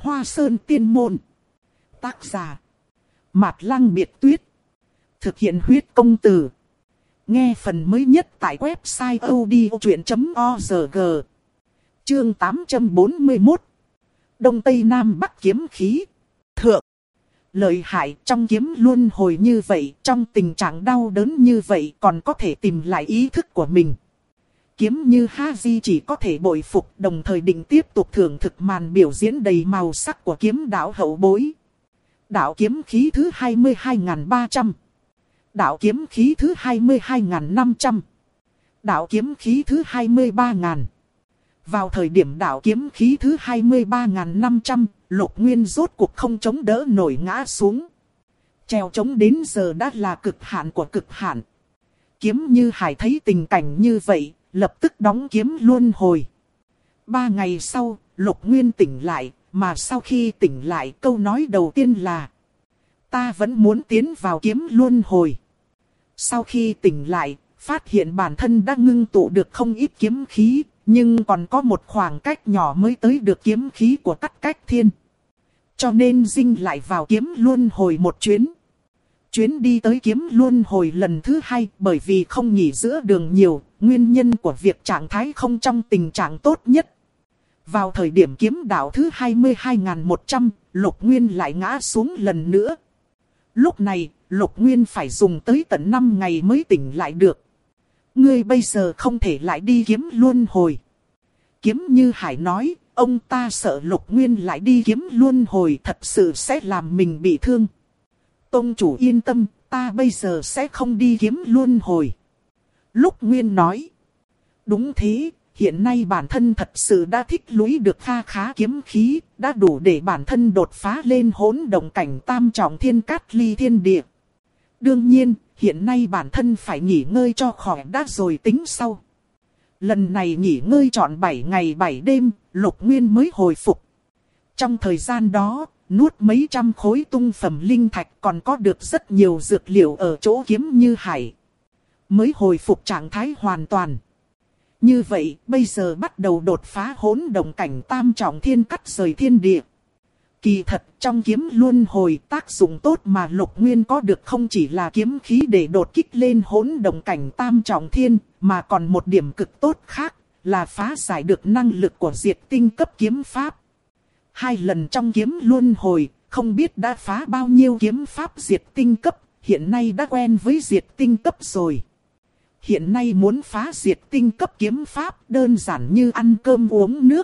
Hoa Sơn Tiên Môn. Tác giả Mạt Lăng Biệt Tuyết. Thực hiện huyết công từ. Nghe phần mới nhất tại website odchuyện.org. Chương 841. Đông Tây Nam Bắc kiếm khí. Thượng. Lợi hại, trong kiếm luân hồi như vậy, trong tình trạng đau đớn như vậy còn có thể tìm lại ý thức của mình. Kiếm Như Ha-di chỉ có thể bội phục, đồng thời định tiếp tục thưởng thực màn biểu diễn đầy màu sắc của kiếm đạo hậu bối. Đạo kiếm khí thứ 22.300. Đạo kiếm khí thứ 22.500. Đạo kiếm khí thứ 23.000. Vào thời điểm đạo kiếm khí thứ 23.500, Lục Nguyên rốt cuộc không chống đỡ nổi ngã xuống. Treo chống đến giờ đã là cực hạn của cực hạn. Kiếm Như Hải thấy tình cảnh như vậy, lập tức đóng kiếm luân hồi. 3 ngày sau, Lục Nguyên tỉnh lại, mà sau khi tỉnh lại câu nói đầu tiên là: ta vẫn muốn tiến vào kiếm luân hồi. Sau khi tỉnh lại, phát hiện bản thân đã ngưng tụ được không ít kiếm khí, nhưng còn có một khoảng cách nhỏ mới tới được kiếm khí của Cắt Cách Thiên. Cho nên dinh lại vào kiếm luân hồi một chuyến. Chuyến đi tới kiếm luân hồi lần thứ 2 bởi vì không nghỉ giữa đường nhiều, nguyên nhân của việc trạng thái không trong tình trạng tốt nhất. Vào thời điểm kiếm đạo thứ 22.100, Lục Nguyên lại ngã xuống lần nữa. Lúc này, Lục Nguyên phải dùng tới tận 5 ngày mới tỉnh lại được. Ngươi bây giờ không thể lại đi kiếm luân hồi. Kiếm Như Hải nói, ông ta sợ Lục Nguyên lại đi kiếm luân hồi thật sự sẽ làm mình bị thương. Tông chủ yên tâm, ta bây giờ sẽ không đi kiếm luân hồi. Lục Nguyên nói, đúng thế, hiện nay bản thân thật sự đã tích lũy được kha khá kiếm khí, đã đủ để bản thân đột phá lên hỗn động cảnh tam trọng thiên cát ly thiên địa. Đương nhiên, hiện nay bản thân phải nghỉ ngơi cho khỏi đã rồi tính sau. Lần này nghỉ ngơi trọn 7 ngày 7 đêm, Lục Nguyên mới hồi phục. Trong thời gian đó, nuốt mấy trăm khối tung phẩm linh thạch còn có được rất nhiều dược liệu ở chỗ Kiếm Như Hải. Mới hồi phục trạng thái hoàn toàn. Như vậy, bây giờ bắt đầu đột phá hỗn động cảnh tam trọng thiên cắt rời thiên địa. Kỳ thật, trong kiếm luân hồi tác dụng tốt mà Lục Nguyên có được không chỉ là kiếm khí để đột kích lên hỗn động cảnh tam trọng thiên, mà còn một điểm cực tốt khác, là phá giải được năng lực của diệt tinh cấp kiếm pháp. 2 lần trong kiếm luân hồi, không biết đã phá bao nhiêu kiếm pháp diệt tinh cấp, hiện nay đã quen với diệt tinh cấp rồi. Hiện nay muốn phá diệt tinh cấp kiếm pháp đơn giản như ăn cơm uống nước.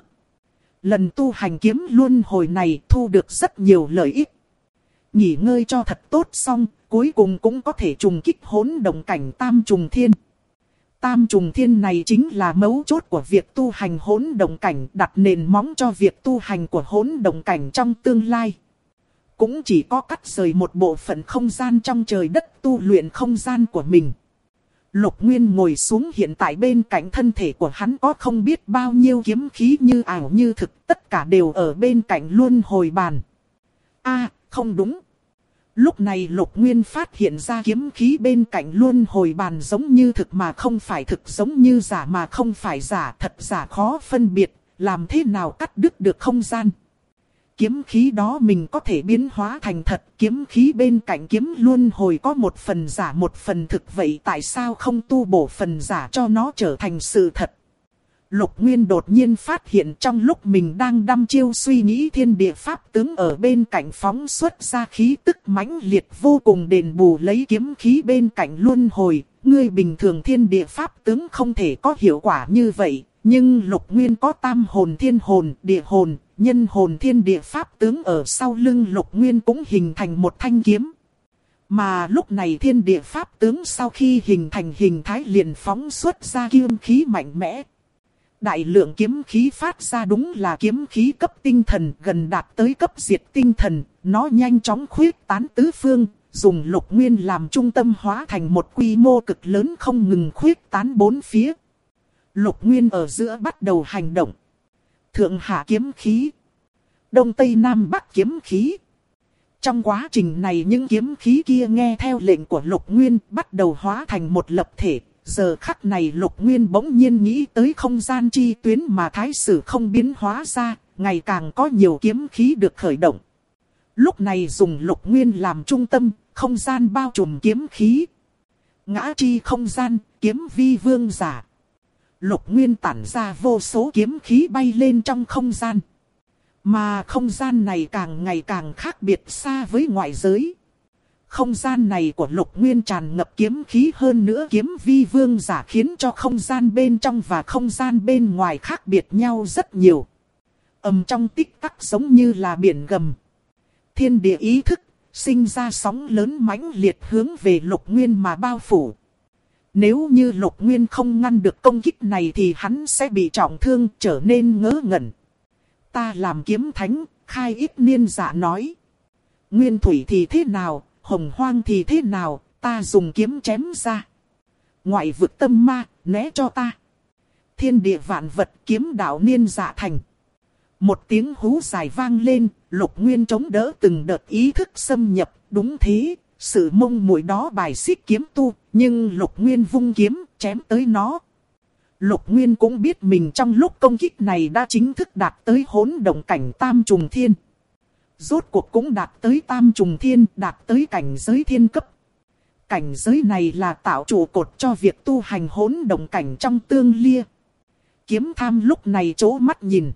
Lần tu hành kiếm luân hồi này thu được rất nhiều lợi ích. Nghỉ ngơi cho thật tốt xong, cuối cùng cũng có thể trùng kích hỗn động cảnh tam trùng thiên. Tam trùng thiên này chính là mấu chốt của việc tu hành hỗn động cảnh, đặt nền móng cho việc tu hành của hỗn động cảnh trong tương lai. Cũng chỉ có cắt rời một bộ phận không gian trong trời đất tu luyện không gian của mình. Lục Nguyên ngồi xuống, hiện tại bên cạnh thân thể của hắn có không biết bao nhiêu kiếm khí như ảo như thực, tất cả đều ở bên cạnh luân hồi bàn. Không đúng. Lúc này Lục Nguyên phát hiện ra kiếm khí bên cạnh luân hồi bàn giống như thực mà không phải thực, giống như giả mà không phải giả, thật giả khó phân biệt, làm thế nào cắt đứt được không gian. Kiếm khí đó mình có thể biến hóa thành thật, kiếm khí bên cạnh kiếm luân hồi có một phần giả một phần thực, vậy tại sao không tu bổ phần giả cho nó trở thành sự thật? Lục Nguyên đột nhiên phát hiện trong lúc mình đang đăm chiêu suy nghĩ, thiên địa pháp tướng ở bên cạnh phóng xuất ra khí tức mãnh liệt vô cùng đền bù lấy kiếm khí bên cạnh luân hồi. Người bình thường thiên địa pháp tướng không thể có hiệu quả như vậy, nhưng Lục Nguyên có tam hồn, thiên hồn, địa hồn, nhân hồn thiên địa pháp tướng ở sau lưng Lục Nguyên cũng hình thành một thanh kiếm. Mà lúc này thiên địa pháp tướng sau khi hình thành hình thái liền phóng xuất ra kiếm khí mạnh mẽ. Đại lượng kiếm khí phát ra đúng là kiếm khí cấp tinh thần, gần đạt tới cấp diệt tinh thần, nó nhanh chóng khuyết tán tứ phương, dùng Lục Nguyên làm trung tâm hóa thành một quy mô cực lớn không ngừng khuyết tán bốn phía. Lục Nguyên ở giữa bắt đầu hành động. Thượng hạ kiếm khí, Đông Tây Nam Bắc kiếm khí. Trong quá trình này những kiếm khí kia nghe theo lệnh của Lục Nguyên bắt đầu hóa thành một lập thể. Giờ khắc này Lục Nguyên bỗng nhiên nghĩ tới không gian chi tuyến mà thái sử không biến hóa ra, ngày càng có nhiều kiếm khí được khởi động. Lúc này dùng Lục Nguyên làm trung tâm, không gian bao trùm kiếm khí. Ngã chi không gian, kiếm vi vương giả. Lục Nguyên tản ra vô số kiếm khí bay lên trong không gian. Mà không gian này càng ngày càng khác biệt xa với ngoại giới. Không gian này của Lục Nguyên tràn ngập kiếm khí, hơn nữa kiếm vi vương giả khiến cho không gian bên trong và không gian bên ngoài khác biệt nhau rất nhiều. Trong tích tắc giống như là biển gầm. Thiên địa ý thức, sinh ra sóng lớn mãnh liệt hướng về Lục Nguyên mà bao phủ. Nếu như Lục Nguyên không ngăn được công kích này thì hắn sẽ bị trọng thương, trở nên ngớ ngẩn. Ta làm kiếm thánh, Khai Ít Niên Dạ nói. Nguyên thủy thì thế nào, hồng hoang thì thế nào, ta dùng kiếm chém ra. Ngoại vực tâm ma, né cho ta. Thiên địa vạn vật, kiếm đạo Niên Dạ thành. Một tiếng hú dài vang lên, Lục Nguyên chống đỡ từng đợt ý thức xâm nhập, đúng thế. Sự mông muội đó bài xích kiếm tu, nhưng Lục Nguyên vung kiếm, chém tới nó. Lục Nguyên cũng biết mình trong lúc công kích này đã chính thức đạt tới hỗn động cảnh tam trùng thiên. Rốt cuộc cũng đạt tới tam trùng thiên, đạt tới cảnh giới thiên cấp. Cảnh giới này là tạo trụ cột cho việc tu hành hỗn động cảnh trong tương lia. Kiếm tham lúc này chố mắt nhìn.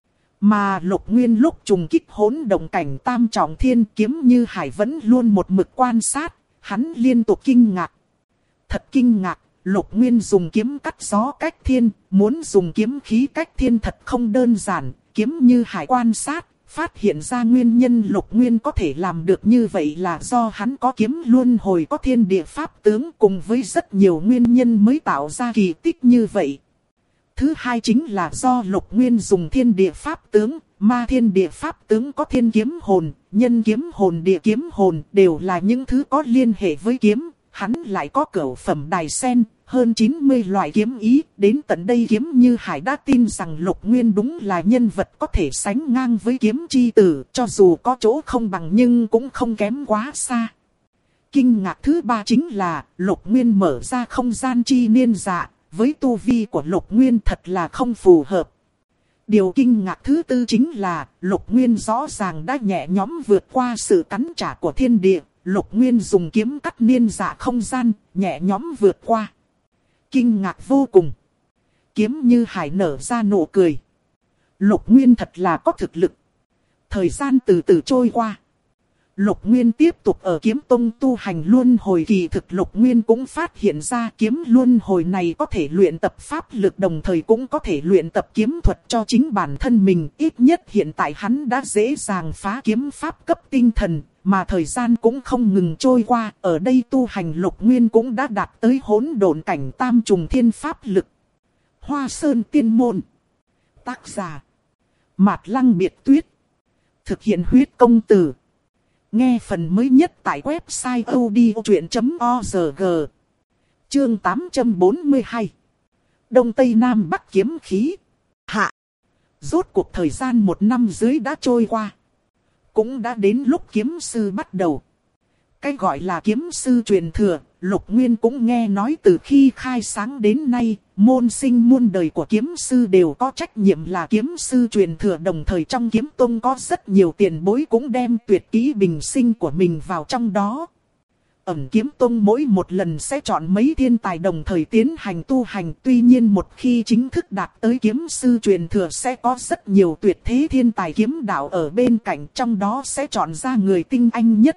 Mà Lục Nguyên lúc trùng kích hỗn động cảnh tam trọng thiên, kiếm như hải vẫn luôn một mực quan sát, hắn liên tục kinh ngạc. Thật kinh ngạc, Lục Nguyên dùng kiếm cắt gió cách thiên, muốn dùng kiếm khí cách thiên thật không đơn giản, kiếm như hải quan sát, phát hiện ra nguyên nhân Lục Nguyên có thể làm được như vậy là do hắn có kiếm luân hồi, có thiên địa pháp tướng, cùng với rất nhiều nguyên nhân mới tạo ra kỳ tích như vậy. Thứ hai chính là do Lục Nguyên dùng thiên địa pháp tướng, ma thiên địa pháp tướng có thiên kiếm hồn, nhân kiếm hồn, địa kiếm hồn đều là những thứ có liên hệ với kiếm. Hắn lại có cửu phẩm đài sen, hơn 90 loại kiếm ý, đến tận đây kiếm như hải đã tin rằng Lục Nguyên đúng là nhân vật có thể sánh ngang với kiếm chi tử, cho dù có chỗ không bằng nhưng cũng không kém quá xa. Kinh ngạc thứ ba chính là Lục Nguyên mở ra không gian chi niên dạ. Với tu vi của Lục Nguyên thật là không phù hợp. Điều kinh ngạc thứ tư chính là Lục Nguyên rõ ràng đã nhẹ nhõm vượt qua sự cắn trả của thiên địa. Lục Nguyên dùng kiếm cắt niên dạ không gian, nhẹ nhõm vượt qua. Kinh ngạc vô cùng. Kiếm như hải nở ra nụ cười. Lục Nguyên thật là có thực lực. Thời gian từ từ trôi qua. Lục Nguyên tiếp tục ở kiếm tông tu hành luân hồi, kỳ thực Lục Nguyên cũng phát hiện ra kiếm luân hồi này có thể luyện tập pháp lực, đồng thời cũng có thể luyện tập kiếm thuật cho chính bản thân mình. Ít nhất hiện tại hắn đã dễ dàng phá kiếm pháp cấp tinh thần, mà thời gian cũng không ngừng trôi qua. Ở đây tu hành Lục Nguyên cũng đã đạt tới hỗn độn cảnh tam trùng thiên pháp lực. Hoa Sơn Tiên Môn. Tác giả Mạt Lăng Biệt Tuyết. Thực hiện huyết công từ. Nghe phần mới nhất tại website odchuyện.org. Chương 842. Đông Tây Nam Bắc kiếm khí. Hạ. Rốt cuộc thời gian 1 năm dưới đã trôi qua. Cũng đã đến lúc kiếm sư bắt đầu. Cái gọi là kiếm sư truyền thừa, Lục Nguyên cũng nghe nói từ khi khai sáng đến nay, môn sinh muôn đời của kiếm sư đều có trách nhiệm là kiếm sư truyền thừa. Đồng thời trong kiếm tông có rất nhiều tiền bối cũng đem tuyệt kỹ bình sinh của mình vào trong đó. Ẩn kiếm tông mỗi một lần sẽ chọn mấy thiên tài đồng thời tiến hành tu hành. Tuy nhiên một khi chính thức đạt tới kiếm sư truyền thừa sẽ có rất nhiều tuyệt thế thiên tài kiếm đạo ở bên cạnh, trong đó sẽ chọn ra người tinh anh nhất.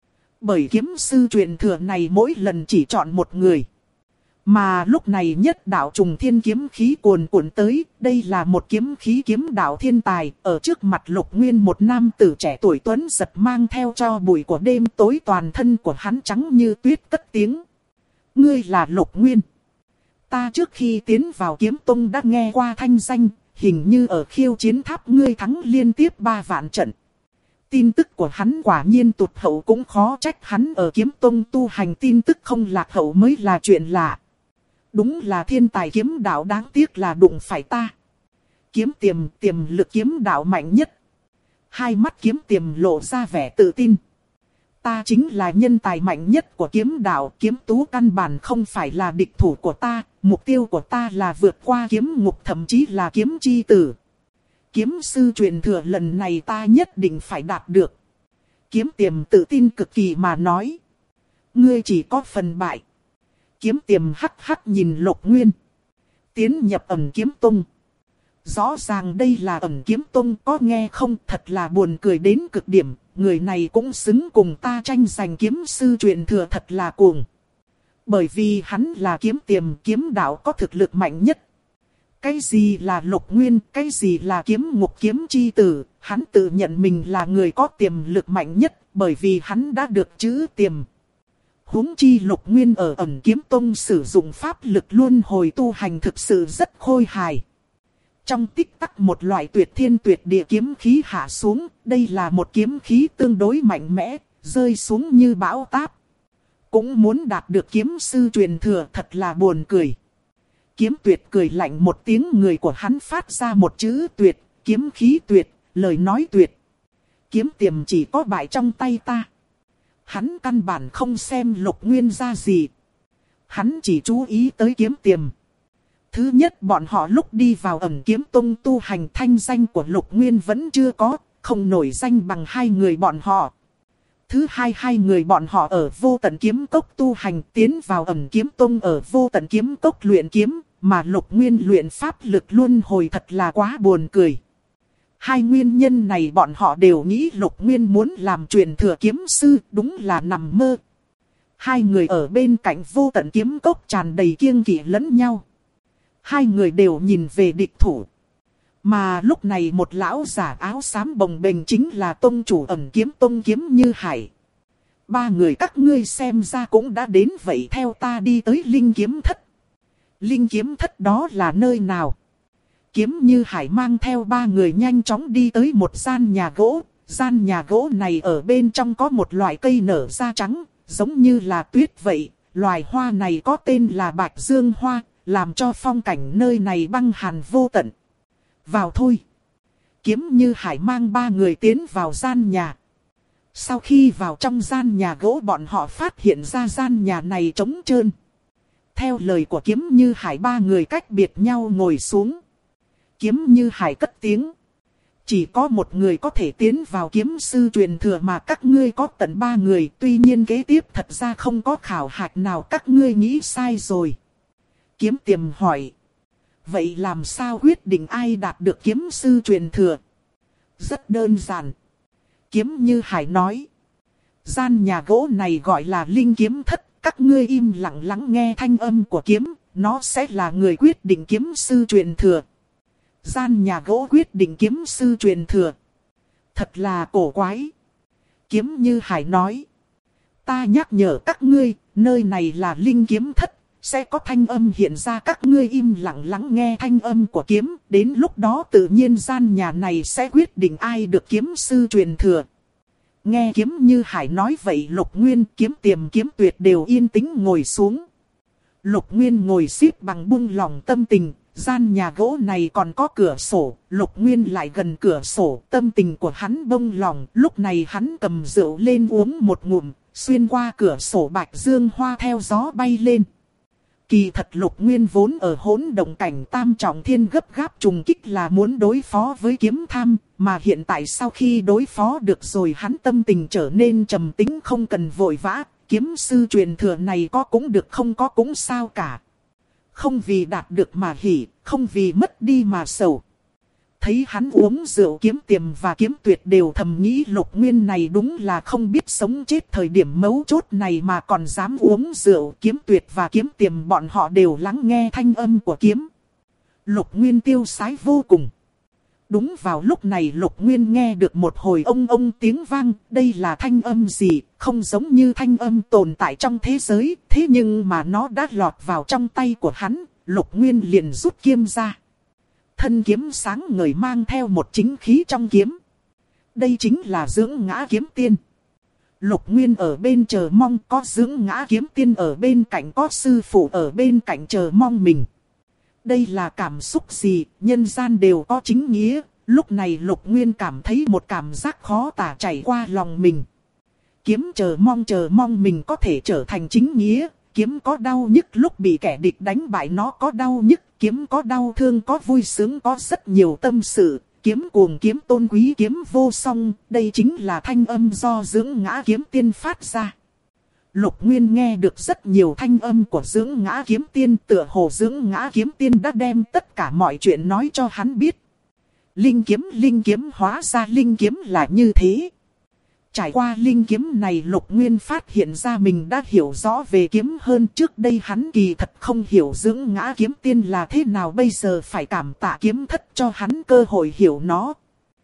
Bởi kiếm sư truyền thừa này mỗi lần chỉ chọn một người. Mà lúc này nhất đạo trùng thiên kiếm khí cuồn cuộn tới, đây là một kiếm khí kiếm đạo thiên tài. Ở trước mặt Lục Nguyên, một nam tử trẻ tuổi tuấn giật mang theo tro bụi của đêm tối, toàn thân của hắn trắng như tuyết, cất tiếng. Ngươi là Lục Nguyên. Ta trước khi tiến vào kiếm tông đã nghe qua thanh danh, hình như ở Khiêu Chiến Tháp ngươi thắng liên tiếp 3 vạn trận. Tin tức của hắn quả nhiên tụt hậu, cũng khó trách hắn ở kiếm tông tu hành tin tức không lạc hậu mới là chuyện lạ. Đúng là thiên tài kiếm đạo, đáng tiếc là đụng phải ta. Kiếm tiềm lực kiếm đạo mạnh nhất. Hai mắt kiếm tiềm lộ ra vẻ tự tin. Ta chính là nhân tài mạnh nhất của kiếm đạo, kiếm tú căn bản không phải là địch thủ của ta. Mục tiêu của ta là vượt qua kiếm ngục, thậm chí là kiếm chi tử. Kiếm sư truyền thừa lần này ta nhất định phải đạt được. Kiếm Tiềm tự tin cực kỳ mà nói. Ngươi chỉ có phần bại. Kiếm Tiềm hắc hắc nhìn Lục Nguyên. Tiến nhập Ẩn Kiếm Tông. Rõ ràng đây là Ẩn Kiếm Tông, có nghe không, thật là buồn cười đến cực điểm. Người này cũng xứng cùng ta tranh giành kiếm sư truyền thừa, thật là cuồng. Bởi vì hắn là Kiếm Tiềm, kiếm đạo có thực lực mạnh nhất. Cái gì là Lục Nguyên, cái gì là kiếm ngục kiếm chi tử, hắn tự nhận mình là người có tiềm lực mạnh nhất, bởi vì hắn đã được chữ tiềm. Huống chi Lục Nguyên ở Ẩn Kiếm Tông sử dụng pháp lực luân hồi tu hành thực sự rất khôi hài. Trong tích tắc một loại tuyệt thiên tuyệt địa kiếm khí hạ xuống, đây là một kiếm khí tương đối mạnh mẽ, rơi xuống như bão táp. Cũng muốn đạt được kiếm sư truyền thừa, thật là buồn cười. Kiếm Tuyệt cười lạnh một tiếng, người của hắn phát ra một chữ tuyệt, kiếm khí tuyệt, lời nói tuyệt. Kiếm Tiềm chỉ có bại trong tay ta. Hắn căn bản không xem Lục Nguyên ra gì. Hắn chỉ chú ý tới Kiếm Tiềm. Thứ nhất, bọn họ lúc đi vào Ẩn Kiếm Tông tu hành, thanh danh của Lục Nguyên vẫn chưa có, không nổi danh bằng hai người bọn họ. Thứ hai, hai người bọn họ ở Vô Tận Kiếm Cốc tu hành, tiến vào Ẩn Kiếm Tông ở Vô Tận Kiếm Cốc luyện kiếm, mà Lục Nguyên luyện pháp lực luân hồi, thật là quá buồn cười. Hai nguyên nhân này bọn họ đều nghĩ Lục Nguyên muốn làm truyền thừa kiếm sư, đúng là nằm mơ. Hai người ở bên cạnh Vô Tận Kiếm Cốc tràn đầy kiêng kỵ lẫn nhau. Hai người đều nhìn về địch thủ. Mà lúc này một lão giả áo xám bồng bềnh chính là tông chủ Ẩn Kiếm Tông Kiếm Như Hải. Ba người các ngươi xem ra cũng đã đến vậy, theo ta đi tới Linh Kiếm Thất. Linh Kiếm Thất đó là nơi nào? Kiếm Như Hải mang theo ba người nhanh chóng đi tới một gian nhà gỗ. Gian nhà gỗ này ở bên trong có một loại cây nở da trắng, giống như là tuyết vậy. Loài hoa này có tên là Bạch Dương Hoa, làm cho phong cảnh nơi này băng hàn vô tận. Vào thôi. Kiếm Như Hải mang ba người tiến vào gian nhà. Sau khi vào trong gian nhà gỗ, bọn họ phát hiện ra gian nhà này trống trơn. Theo lời của Kiếm Như Hải, ba người cách biệt nhau ngồi xuống. Kiếm Như Hải cất tiếng. Chỉ có một người có thể tiến vào kiếm sư truyền thừa mà các ngươi có tận ba người. Tuy nhiên kế tiếp thật ra không có khảo hạch nào, các ngươi nghĩ sai rồi. Kiếm Tiềm hỏi. Vậy làm sao quyết định ai đạt được kiếm sư truyền thừa? Rất đơn giản. Kiếm Như Hải nói. Gian nhà gỗ này gọi là Linh Kiếm Thất. Các ngươi im lặng lắng nghe thanh âm của kiếm. Nó sẽ là người quyết định kiếm sư truyền thừa. Gian nhà gỗ quyết định kiếm sư truyền thừa. Thật là cổ quái. Kiếm Như Hải nói. Ta nhắc nhở các ngươi, nơi này là Linh Kiếm Thất. Sẽ có thanh âm hiện ra, các ngươi im lặng lắng nghe thanh âm của kiếm. Đến lúc đó tự nhiên gian nhà này sẽ quyết định ai được kiếm sư truyền thừa. Nghe Kiếm Như Hải nói vậy, Lục Nguyên, Kiếm Tiềm, Kiếm Tuyệt đều yên tĩnh ngồi xuống. Lục Nguyên ngồi xếp bằng buông lòng tâm tình. Gian nhà gỗ này còn có cửa sổ, Lục Nguyên lại gần cửa sổ, tâm tình của hắn bông lòng. Lúc này hắn cầm rượu lên uống một ngụm, xuyên qua cửa sổ Bạch Dương Hoa theo gió bay lên. Kỳ thật Lục Nguyên vốn ở hỗn động cảnh tam trọng thiên gấp gáp trùng kích là muốn đối phó với kiếm tham, mà hiện tại sau khi đối phó được rồi, hắn tâm tình trở nên trầm tĩnh, không cần vội vã. Kiếm sư truyền thừa này có cũng được, không có cũng sao cả. Không vì đạt được mà hỉ, không vì mất đi mà sầu. Thấy hắn uống rượu, Kiếm Tiềm và Kiếm Tuyệt đều thầm nghĩ Lục Nguyên này đúng là không biết sống chết, thời điểm mấu chốt này mà còn dám uống rượu. Kiếm Tuyệt và Kiếm Tiềm bọn họ đều lắng nghe thanh âm của kiếm. Lục Nguyên tiêu sái vô cùng. Đúng vào lúc này Lục Nguyên nghe được một hồi ông tiếng vang. Đây là thanh âm gì? Không giống như thanh âm tồn tại trong thế giới. Thế nhưng mà nó đã lọt vào trong tay của hắn. Lục Nguyên liền rút kiếm ra. Thân kiếm sáng ngời mang theo một chính khí trong kiếm. Đây chính là Dưỡng Ngã Kiếm Tiên. Lục Nguyên ở bên chờ mong, có Dưỡng Ngã Kiếm Tiên ở bên cạnh, có sư phụ ở bên cạnh chờ mong mình. Đây là cảm xúc gì? Nhân gian đều có chính nghĩa. Lúc này Lục Nguyên cảm thấy một cảm giác khó tả chảy qua lòng mình. Kiếm chờ mong mình có thể trở thành chính nghĩa. Kiếm có đau nhức lúc bị kẻ địch đánh bại, nó có đau nhức. Kiếm có đau thương, có vui sướng, có rất nhiều tâm sự. kiếm cuồng kiếm tôn quý kiếm vô song, đây chính là thanh âm do Dưỡng Ngã kiếm tiên phát ra. Lục Nguyên nghe được rất nhiều thanh âm của Dưỡng Ngã kiếm tiên, tựa hồ Dưỡng Ngã kiếm tiên đã đem tất cả mọi chuyện nói cho hắn biết. Linh kiếm hóa ra linh kiếm là như thế. Trải qua linh kiếm này, Lục Nguyên phát hiện ra mình đã hiểu rõ về kiếm hơn. Trước đây hắn kỳ thật không hiểu Dưỡng Ngã kiếm tiên là thế nào, bây giờ phải cảm tạ kiếm thất cho hắn cơ hội hiểu nó.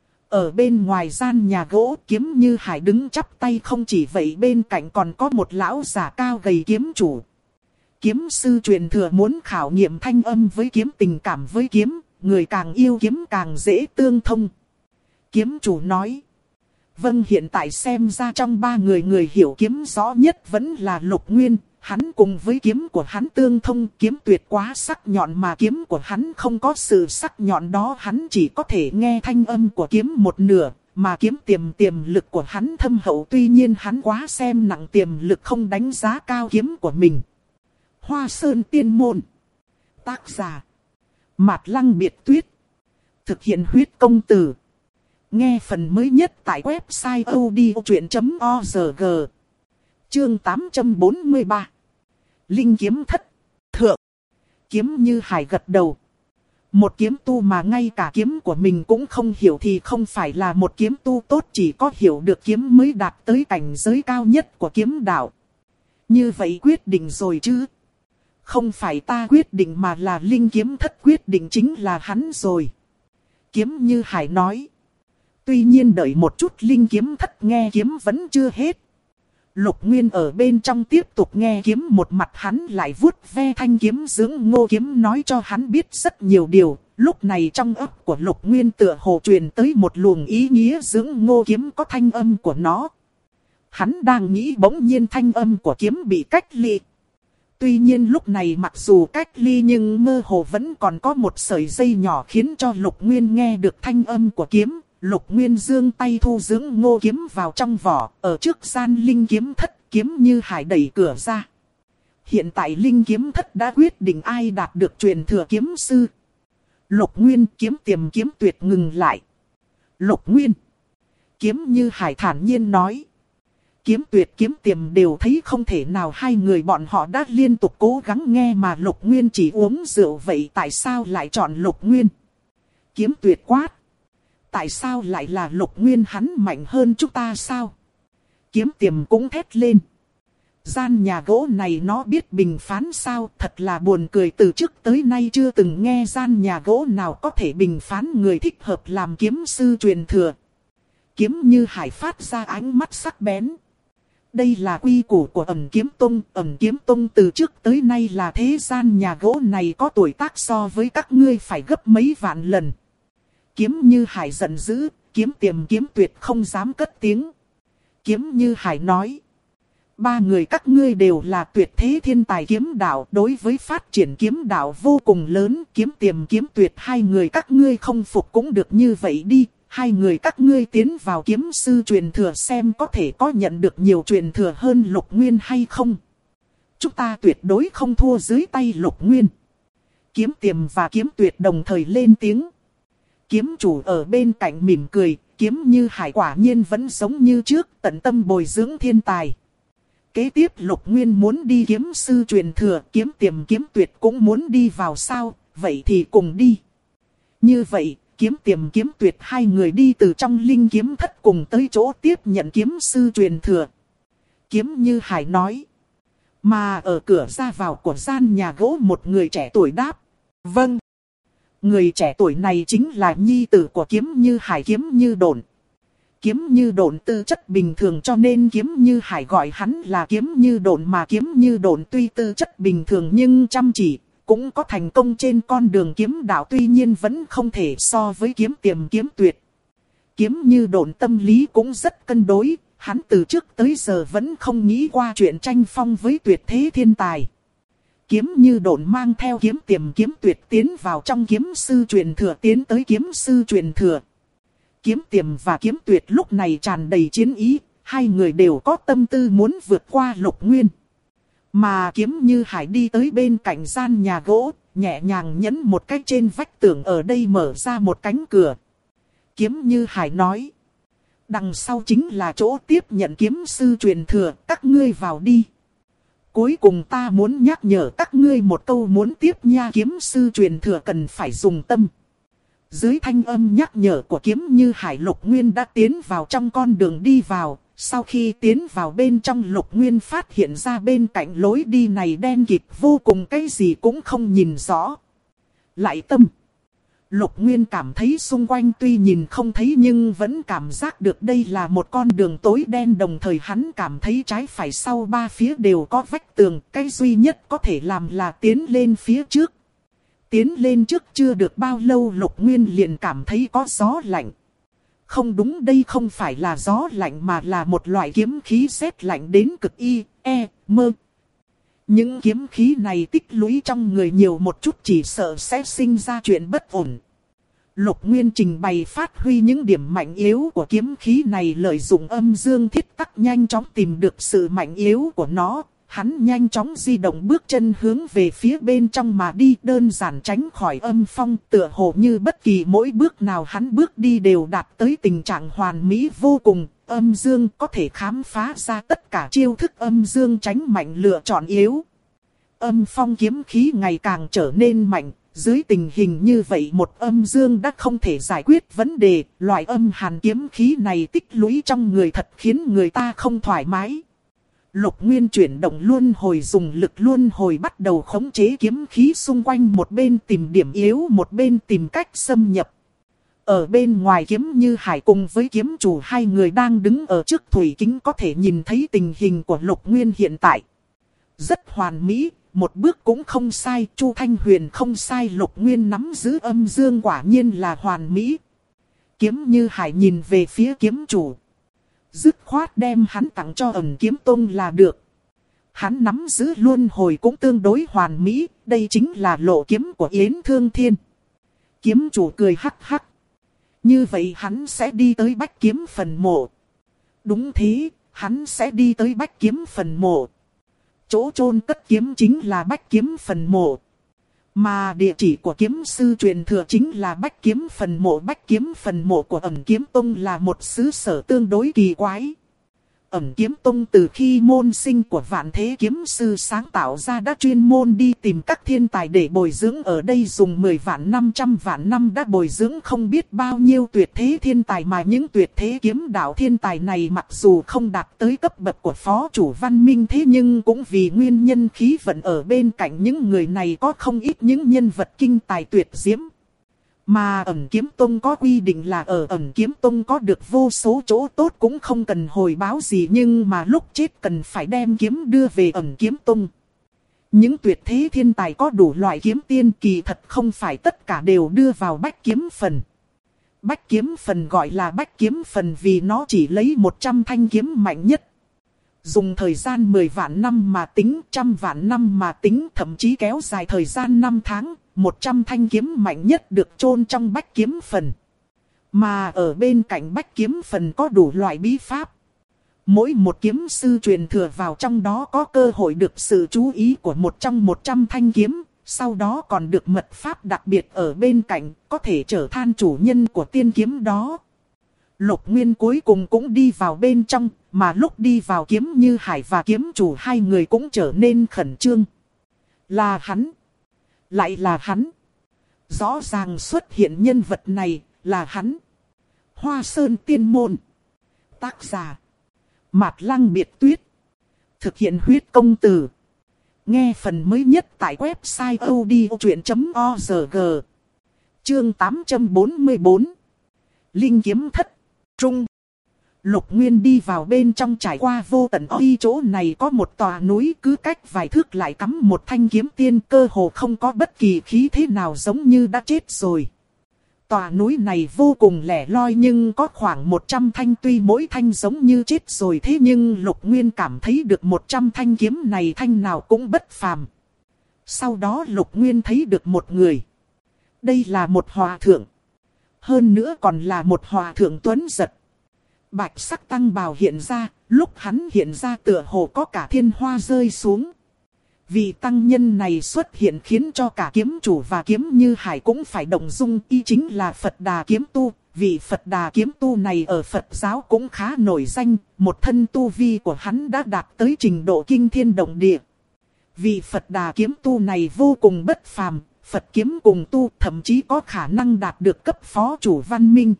Ở bên ngoài gian nhà gỗ, Kiếm Như Hải đứng chắp tay, không chỉ vậy bên cạnh còn có một lão già cao gầy kiếm chủ. Kiếm sư truyền thừa muốn khảo nghiệm thanh âm với kiếm, tình cảm với kiếm, người càng yêu kiếm càng dễ tương thông. Kiếm chủ nói: vâng, hiện tại xem ra trong ba người, người hiểu kiếm rõ nhất vẫn là Lục Nguyên. Hắn cùng với kiếm của hắn tương thông, kiếm tuyệt quá sắc nhọn mà kiếm của hắn không có sự sắc nhọn đó. Hắn chỉ có thể nghe thanh âm của kiếm một nửa, mà kiếm tiềm lực của hắn thâm hậu. Tuy nhiên hắn quá xem nặng tiềm lực, không đánh giá cao kiếm của mình. Hoa Sơn Tiên Môn. Tác giả: Mạt Lăng Biệt Tuyết. Thực hiện huyết công từ. Nghe phần mới nhất tại website odchuyện.org. Chương 843. Linh kiếm thất thượng. Kiếm Như Hải gật đầu. Một kiếm tu mà ngay cả kiếm của mình cũng không hiểu thì không phải là một kiếm tu tốt, chỉ có hiểu được kiếm mới đạt tới cảnh giới cao nhất của kiếm đạo. Như vậy quyết định rồi chứ? Không phải ta quyết định mà là linh kiếm thất quyết định, chính là hắn rồi. Kiếm Như Hải nói. Tuy nhiên đợi một chút, linh kiếm thất nghe kiếm vẫn chưa hết. Lục Nguyên ở bên trong tiếp tục nghe kiếm, một mặt hắn lại vuốt ve thanh kiếm Dưỡng Ngô kiếm, nói cho hắn biết rất nhiều điều. Lúc này trong óc của Lục Nguyên tựa hồ truyền tới một luồng ý nghĩa Dưỡng Ngô kiếm có thanh âm của nó. Hắn đang nghĩ, bỗng nhiên thanh âm của kiếm bị cách ly. Tuy nhiên lúc này mặc dù cách ly nhưng mơ hồ vẫn còn có một sợi dây nhỏ khiến cho Lục Nguyên nghe được thanh âm của kiếm. Lục Nguyên giương tay thu Dưỡng Ngô kiếm vào trong vỏ, ở trước gian linh kiếm thất. Kiếm Như Hải đẩy cửa ra. Hiện tại linh kiếm thất đã quyết định ai đạt được truyền thừa kiếm sư. Lục Nguyên, kiếm tiềm kiếm tuyệt ngừng lại. Lục Nguyên. Kiếm Như Hải thản nhiên nói. Kiếm tuyệt kiếm tiềm đều thấy không thể nào, hai người bọn họ đã liên tục cố gắng nghe mà Lục Nguyên chỉ uống rượu, vậy tại sao lại chọn Lục Nguyên? Kiếm tuyệt quát. Tại sao lại là Lục Nguyên, hắn mạnh hơn chúng ta sao? Kiếm tiềm cũng thét lên. Gian nhà gỗ này nó biết bình phán sao? Thật là buồn cười, từ trước tới nay chưa từng nghe gian nhà gỗ nào có thể bình phán người thích hợp làm kiếm sư truyền thừa. Kiếm Như Hải phát ra ánh mắt sắc bén. Đây là quy củ của Ẩn Kiếm Tông. Ẩn Kiếm Tông từ trước tới nay là thế, gian nhà gỗ này có tuổi tác so với các ngươi phải gấp mấy vạn lần. Kiếm Như Hải giận dữ, kiếm tiềm kiếm tuyệt không dám cất tiếng. Kiếm Như Hải nói. Ba người các ngươi đều là tuyệt thế thiên tài kiếm đạo, đối với phát triển kiếm đạo vô cùng lớn. Kiếm tiềm kiếm tuyệt, hai người các ngươi không phục cũng được, như vậy đi. Hai người các ngươi tiến vào kiếm sư truyền thừa xem có thể có nhận được nhiều truyền thừa hơn Lục Nguyên hay không. Chúng ta tuyệt đối không thua dưới tay Lục Nguyên. Kiếm tiềm và kiếm tuyệt đồng thời lên tiếng. Kiếm chủ ở bên cạnh mỉm cười, Kiếm Như Hải quả nhiên vẫn giống như trước, tận tâm bồi dưỡng thiên tài. Kế tiếp Lục Nguyên muốn đi kiếm sư truyền thừa, kiếm tiềm kiếm tuyệt cũng muốn đi vào sao, vậy thì cùng đi. Như vậy, kiếm tiềm kiếm tuyệt hai người đi từ trong linh kiếm thất cùng tới chỗ tiếp nhận kiếm sư truyền thừa. Kiếm Như Hải nói. Mà ở cửa ra vào của gian nhà gỗ một người trẻ tuổi đáp. Vâng. Người trẻ tuổi này chính là nhi tử của Kiếm Như Hải, Kiếm Như Độn. Kiếm Như Độn tư chất bình thường cho nên Kiếm Như Hải gọi hắn là Kiếm Như Độn, mà Kiếm Như Độn tuy tư chất bình thường nhưng chăm chỉ, cũng có thành công trên con đường kiếm đạo, tuy nhiên vẫn không thể so với kiếm tiềm kiếm tuyệt. Kiếm Như Độn tâm lý cũng rất cân đối, hắn từ trước tới giờ vẫn không nghĩ qua chuyện tranh phong với tuyệt thế thiên tài. Kiếm Như Độn mang theo kiếm tiềm kiếm tuyệt tiến vào trong kiếm sư truyền thừa, tiến tới kiếm sư truyền thừa. Kiếm tiềm và kiếm tuyệt lúc này tràn đầy chiến ý, hai người đều có tâm tư muốn vượt qua Lục Nguyên. Mà Kiếm Như Hải đi tới bên cạnh gian nhà gỗ, nhẹ nhàng nhấn một cái trên vách tường, ở đây mở ra một cánh cửa. Kiếm Như Hải nói. Đằng sau chính là chỗ tiếp nhận kiếm sư truyền thừa, các ngươi vào đi. Cuối cùng ta muốn nhắc nhở các ngươi một câu, muốn tiếp nha kiếm sư truyền thừa cần phải dùng tâm. Dưới thanh âm nhắc nhở của Kiếm Như Hải, Lục Nguyên đã tiến vào trong con đường đi vào. Sau khi tiến vào bên trong, Lục Nguyên phát hiện ra bên cạnh lối đi này đen kịt vô cùng, cái gì cũng không nhìn rõ. Lại tâm. Lục Nguyên cảm thấy xung quanh tuy nhìn không thấy nhưng vẫn cảm giác được đây là một con đường tối đen, đồng thời hắn cảm thấy trái phải sau ba phía đều có vách tường, cái duy nhất có thể làm là tiến lên phía trước. Tiến lên trước chưa được bao lâu, Lục Nguyên liền cảm thấy có gió lạnh. Không đúng, đây không phải là gió lạnh mà là một loại kiếm khí sét lạnh đến cực mơ. Những kiếm khí này tích lũy trong người nhiều một chút chỉ sợ sẽ sinh ra chuyện bất ổn. Lục Nguyên trình bày phát huy những điểm mạnh yếu của kiếm khí này, lợi dụng âm dương thiết tắc nhanh chóng tìm được sự mạnh yếu của nó. Hắn nhanh chóng di động bước chân hướng về phía bên trong mà đi, đơn giản tránh khỏi âm phong, tựa hồ như bất kỳ mỗi bước nào hắn bước đi đều đạt tới tình trạng hoàn mỹ vô cùng. Âm dương có thể khám phá ra tất cả chiêu thức âm dương, tránh mạnh lựa chọn yếu. Âm phong kiếm khí ngày càng trở nên mạnh, dưới tình hình như vậy một âm dương đã không thể giải quyết vấn đề. Loại âm hàn kiếm khí này tích lũy trong người thật khiến người ta không thoải mái. Lục Nguyên chuyển động luân hồi, dùng lực luân hồi bắt đầu khống chế kiếm khí xung quanh, một bên tìm điểm yếu, một bên tìm cách xâm nhập. Ở bên ngoài, Kiếm Như Hải cùng với kiếm chủ hai người đang đứng ở trước thủy kính, có thể nhìn thấy tình hình của Lục Nguyên hiện tại. Rất hoàn mỹ, một bước cũng không sai, Chu Thanh Huyền không sai, Lục Nguyên nắm giữ âm dương quả nhiên là hoàn mỹ. Kiếm Như Hải nhìn về phía kiếm chủ. Dứt khoát đem hắn tặng cho Ẩn Kiếm Tông là được. Hắn nắm giữ luân hồi cũng tương đối hoàn mỹ, đây chính là lộ kiếm của Yến Thương Thiên. Kiếm chủ cười hắc hắc. Như vậy hắn sẽ đi tới Bách Kiếm phần mộ. Đúng thế, hắn sẽ đi tới Bách Kiếm phần mộ. Chỗ chôn cất kiếm chính là Bách Kiếm phần mộ. Mà địa chỉ của kiếm sư truyền thừa chính là Bách Kiếm phần mộ. Bách Kiếm phần mộ của Ẩn Kiếm Tông là một xứ sở tương đối kỳ quái. Ẩn Kiếm Tông từ khi môn sinh của Vạn Thế Kiếm Sư sáng tạo ra đã chuyên môn đi tìm các thiên tài để bồi dưỡng, ở đây dùng 10 vạn 500 vạn năm đã bồi dưỡng không biết bao nhiêu tuyệt thế thiên tài, mà những tuyệt thế kiếm đạo thiên tài này mặc dù không đạt tới cấp bậc của phó chủ văn minh, thế nhưng cũng vì nguyên nhân khí vận ở bên cạnh những người này có không ít những nhân vật kinh tài tuyệt diễm. Mà Ẩn Kiếm Tông có quy định là ở Ẩn Kiếm Tông có được vô số chỗ tốt cũng không cần hồi báo gì, nhưng mà lúc chết cần phải đem kiếm đưa về Ẩn Kiếm Tông. Những tuyệt thế thiên tài có đủ loại kiếm tiên kỳ thật không phải tất cả đều đưa vào Bách Kiếm phần. Bách Kiếm phần gọi là Bách Kiếm phần vì nó chỉ lấy 100 thanh kiếm mạnh nhất. Dùng thời gian 10 vạn năm mà tính, 100 vạn năm mà tính, thậm chí kéo dài thời gian 5 tháng. 100 thanh kiếm mạnh nhất được chôn trong Bách Kiếm phần. Mà ở bên cạnh Bách Kiếm phần có đủ loại bí pháp. Mỗi một kiếm sư truyền thừa vào trong đó có cơ hội được sự chú ý của một trong 100 thanh kiếm. Sau đó còn được mật pháp đặc biệt ở bên cạnh, có thể trở thành chủ nhân của tiên kiếm đó. Lục Nguyên cuối cùng cũng đi vào bên trong, mà lúc đi vào Kiếm Như Hải và kiếm chủ hai người cũng trở nên khẩn trương. Là hắn. Lại là hắn. Rõ ràng xuất hiện nhân vật này là hắn. Hoa Sơn Tiên Môn. Tác giả Mạt Lăng Biệt Tuyết. Thực hiện huyết công từ. Nghe phần mới nhất tại website odchuyện.org. Chương 844. Linh kiếm thất. Trung. Lục Nguyên đi vào bên trong, trải qua vô tận oai, chỗ này có một tòa núi, cứ cách vài thước lại cắm một thanh kiếm tiên, cơ hồ không có bất kỳ khí thế nào, giống như đã chết rồi. Tòa núi này vô cùng lẻ loi nhưng có khoảng 100 thanh, tuy mỗi thanh giống như chết rồi, thế nhưng Lục Nguyên cảm thấy được 100 thanh kiếm này thanh nào cũng bất phàm. Sau đó Lục Nguyên thấy được một người. Đây là một hòa thượng. Hơn nữa còn là một hòa thượng tuấn giật. Bạch sắc tăng bào hiện ra, lúc hắn hiện ra tựa hồ có cả thiên hoa rơi xuống. Vị tăng nhân này xuất hiện khiến cho cả kiếm chủ và Kiếm Như Hải cũng phải động dung, y chính là Phật Đà kiếm tu, vị Phật Đà kiếm tu này ở Phật giáo cũng khá nổi danh, một thân tu vi của hắn đã đạt tới trình độ kinh thiên động địa. Vị Phật Đà kiếm tu này vô cùng bất phàm, Phật kiếm cùng tu thậm chí có khả năng đạt được cấp phó chủ văn minh.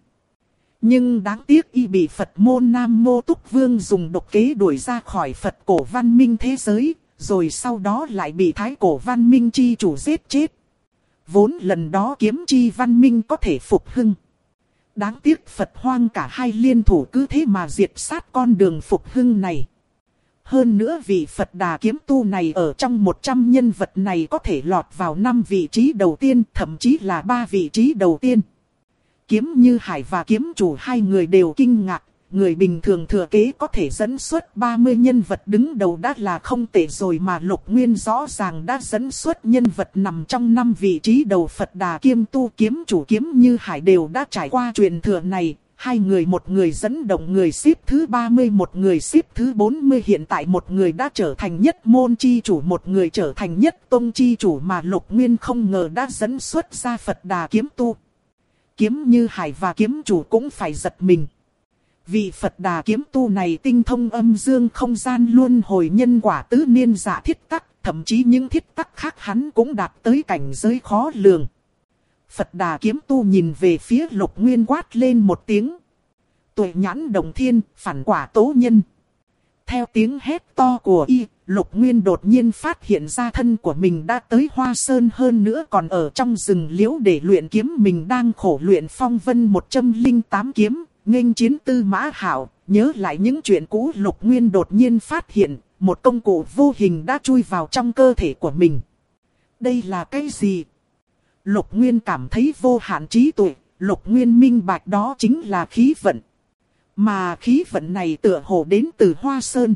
Nhưng đáng tiếc y bị Phật môn Nam Mô Túc Vương dùng độc kế đuổi ra khỏi Phật cổ văn minh thế giới, rồi sau đó lại bị Thái cổ văn minh chi chủ giết chết. Vốn lần đó kiếm chi văn minh có thể phục hưng. Đáng tiếc Phật hoang cả hai liên thủ cứ thế mà diệt sát con đường phục hưng này. Hơn nữa vị Phật Đà kiếm tu này ở trong 100 nhân vật này có thể lọt vào 5 vị trí đầu tiên, thậm chí là 3 vị trí đầu tiên. Kiếm Như Hải và kiếm chủ hai người đều kinh ngạc, người bình thường thừa kế có thể dẫn xuất 30 nhân vật đứng đầu đã là không tệ rồi mà Lục Nguyên rõ ràng đã dẫn xuất nhân vật nằm trong 5 vị trí đầu. Phật Đà kiêm tu kiếm chủ Kiếm Như Hải đều đã trải qua truyền thừa này, hai người, một người dẫn động người xếp thứ 30, một người xếp thứ 40, hiện tại một người đã trở thành nhất môn chi chủ, một người trở thành nhất tông chi chủ mà Lục Nguyên không ngờ đã dẫn xuất ra Phật Đà kiếm tu. Kiếm Như Hải và kiếm chủ cũng phải giật mình. Vị Phật Đà kiếm tu này tinh thông âm dương không gian luân hồi nhân quả tứ niên dạ thiết tắc, thậm chí những thiết tắc khác hắn cũng đạt tới cảnh giới khó lường. Phật Đà kiếm tu nhìn về phía Lục Nguyên quát lên một tiếng. Tuệ nhãn đồng thiên, phản quả tố nhân. Theo tiếng hét to của y, Lục Nguyên đột nhiên phát hiện ra thân của mình đã tới Hoa Sơn, hơn nữa còn ở trong rừng liễu để luyện kiếm. Mình đang khổ luyện phong vân 108 kiếm, nghênh chiến Tư Mã Hạo. Nhớ lại những chuyện cũ, Lục Nguyên đột nhiên phát hiện, một công cụ vô hình đã chui vào trong cơ thể của mình. Đây là cái gì? Lục Nguyên cảm thấy vô hạn trí tuệ, Lục Nguyên minh bạch đó chính là khí vận. Mà khí vận này tựa hồ đến từ Hoa Sơn.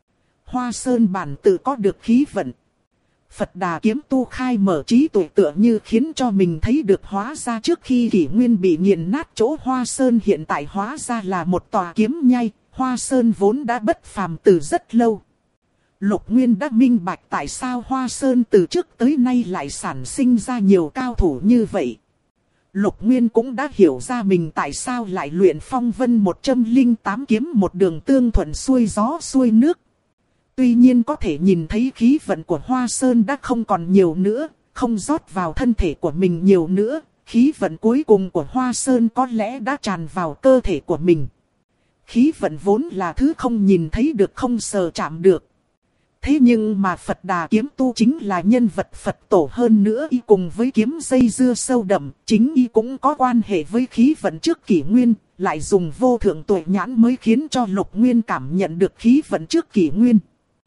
Hoa Sơn bản tự có được khí vận. Phật Đà kiếm tu khai mở trí tuệ tựa như khiến cho mình thấy được hóa ra trước khi kỷ nguyên bị nghiền nát chỗ Hoa Sơn hiện tại hóa ra là một tòa kiếm nhai. Hoa Sơn vốn đã bất phàm từ rất lâu. Lục Nguyên đã minh bạch tại sao Hoa Sơn từ trước tới nay lại sản sinh ra nhiều cao thủ như vậy. Lục Nguyên cũng đã hiểu ra mình tại sao lại luyện phong vân 108 kiếm một đường tương thuận xuôi gió xuôi nước. Tuy nhiên có thể nhìn thấy khí vận của Hoa Sơn đã không còn nhiều nữa, không rót vào thân thể của mình nhiều nữa. Khí vận cuối cùng của Hoa Sơn có lẽ đã tràn vào cơ thể của mình. Khí vận vốn là thứ không nhìn thấy được, không sờ chạm được. Thế nhưng mà Phật Đà kiếm tu chính là nhân vật Phật tổ, hơn nữa y cùng với kiếm dây dưa sâu đậm, chính y cũng có quan hệ với khí vận trước kỷ nguyên, lại dùng vô thượng tuệ nhãn mới khiến cho Lục Nguyên cảm nhận được khí vận trước kỷ nguyên.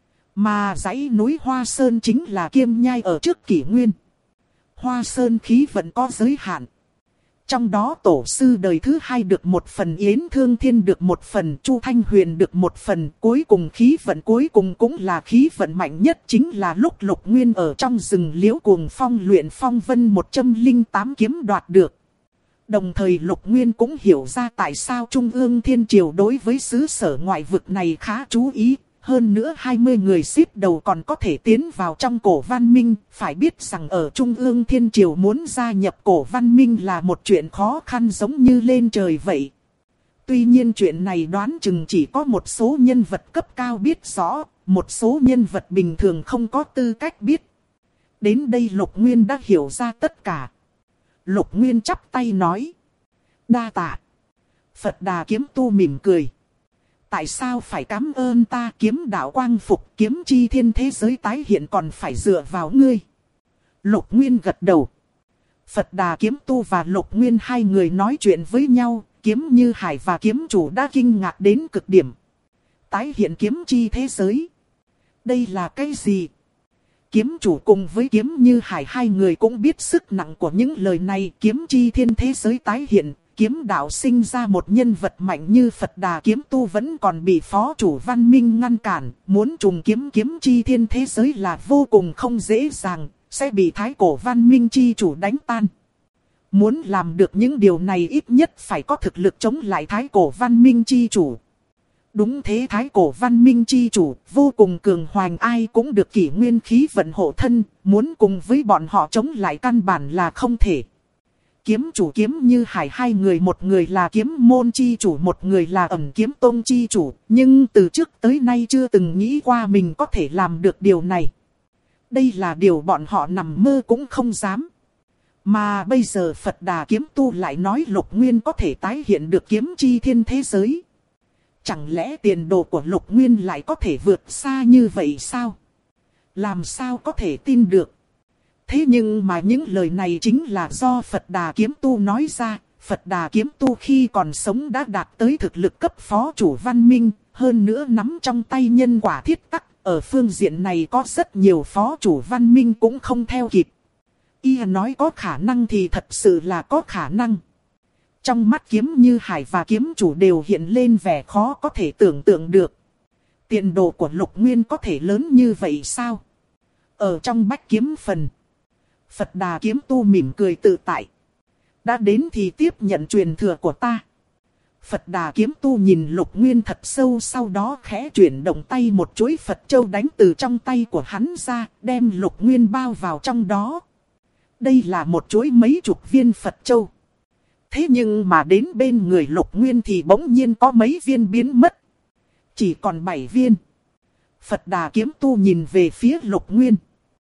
Mà dãy núi Hoa Sơn chính là kiêm nhai ở trước kỷ nguyên. Hoa Sơn khí vận có giới hạn. Trong đó tổ sư đời thứ 2 được một phần, Yến Thương Thiên được một phần, Chu Thanh Huyền được một phần. Cuối cùng khí vận cuối cùng cũng là khí vận mạnh nhất, chính là lúc Lục Nguyên ở trong rừng liễu cuồng phong luyện phong vân 108 kiếm đoạt được. Đồng thời Lục Nguyên cũng hiểu ra tại sao Trung ương Thiên Triều đối với xứ sở ngoại vực này khá chú ý. Hơn nữa 20 người xếp đầu còn có thể tiến vào trong cổ văn minh. Phải biết rằng ở Trung ương Thiên Triều muốn gia nhập cổ văn minh là một chuyện khó khăn giống như lên trời vậy. Tuy nhiên chuyện này đoán chừng chỉ có một số nhân vật cấp cao biết rõ, một số nhân vật bình thường không có tư cách biết. Đến đây Lục Nguyên đã hiểu ra tất cả. Lục Nguyên chắp tay nói: đa tạ. Phật Đà kiếm tu mỉm cười: tại sao phải cảm ơn ta? Kiếm đạo quang phục, kiếm chi thiên thế giới tái hiện còn phải dựa vào ngươi. Lục Nguyên gật đầu. Phật Đà kiếm tu và Lục Nguyên hai người nói chuyện với nhau, Kiếm Như Hải và kiếm chủ đã kinh ngạc đến cực điểm. Tái hiện kiếm chi thế giới? Đây là cái gì? Kiếm chủ cùng với Kiếm Như Hải hai người cũng biết sức nặng của những lời này. Kiếm chi thiên thế giới tái hiện, kiếm đạo sinh ra một nhân vật mạnh như Phật Đà kiếm tu vẫn còn bị phó chủ văn minh ngăn cản. Muốn trùng kiếm kiếm chi thiên thế giới là vô cùng không dễ dàng, sẽ bị thái cổ văn minh chi chủ đánh tan. Muốn làm được những điều này ít nhất phải có thực lực chống lại thái cổ văn minh chi chủ. Đúng thế, thái cổ văn minh chi chủ vô cùng cường hoành, ai cũng được kỷ nguyên khí vận hộ thân, muốn cùng với bọn họ chống lại căn bản là không thể. kiếm chủ Kiếm Như Hải hai người, một người là kiếm môn chi chủ, một người là ẩn kiếm tông chi chủ, nhưng từ trước tới nay chưa từng nghĩ qua mình có thể làm được điều này. Đây là điều bọn họ nằm mơ cũng không dám. Mà bây giờ Phật Đà kiếm tu lại nói Lục Nguyên có thể tái hiện được kiếm chi thiên thế giới. Chẳng lẽ tiền đồ của Lục Nguyên lại có thể vượt xa như vậy sao? Làm sao có thể tin được? Thế nhưng mà những lời này chính là do Phật Đà kiếm tu nói ra. Phật Đà kiếm tu khi còn sống đã đạt tới thực lực cấp phó chủ văn minh, hơn nữa nắm trong tay nhân quả thiết tắc. Ở phương diện này có rất nhiều phó chủ văn minh cũng không theo kịp. Y nói có khả năng thì thật sự là có khả năng. Trong mắt Kiếm Như Hải và kiếm chủ đều hiện lên vẻ khó có thể tưởng tượng được. Tiền đồ của Lục Nguyên có thể lớn như vậy sao? Ở trong bách kiếm phần, Phật Đà kiếm tu mỉm cười tự tại. Đã đến thì tiếp nhận truyền thừa của ta. Phật Đà kiếm tu nhìn Lục Nguyên thật sâu, sau đó khẽ chuyển động tay, một chuỗi Phật châu đánh từ trong tay của hắn ra, đem Lục Nguyên bao vào trong đó. Đây là một chuỗi mấy chục viên Phật châu. Thế nhưng mà đến bên người Lục Nguyên thì bỗng nhiên có mấy viên biến mất. Chỉ còn 7 viên. Phật Đà kiếm tu nhìn về phía Lục Nguyên.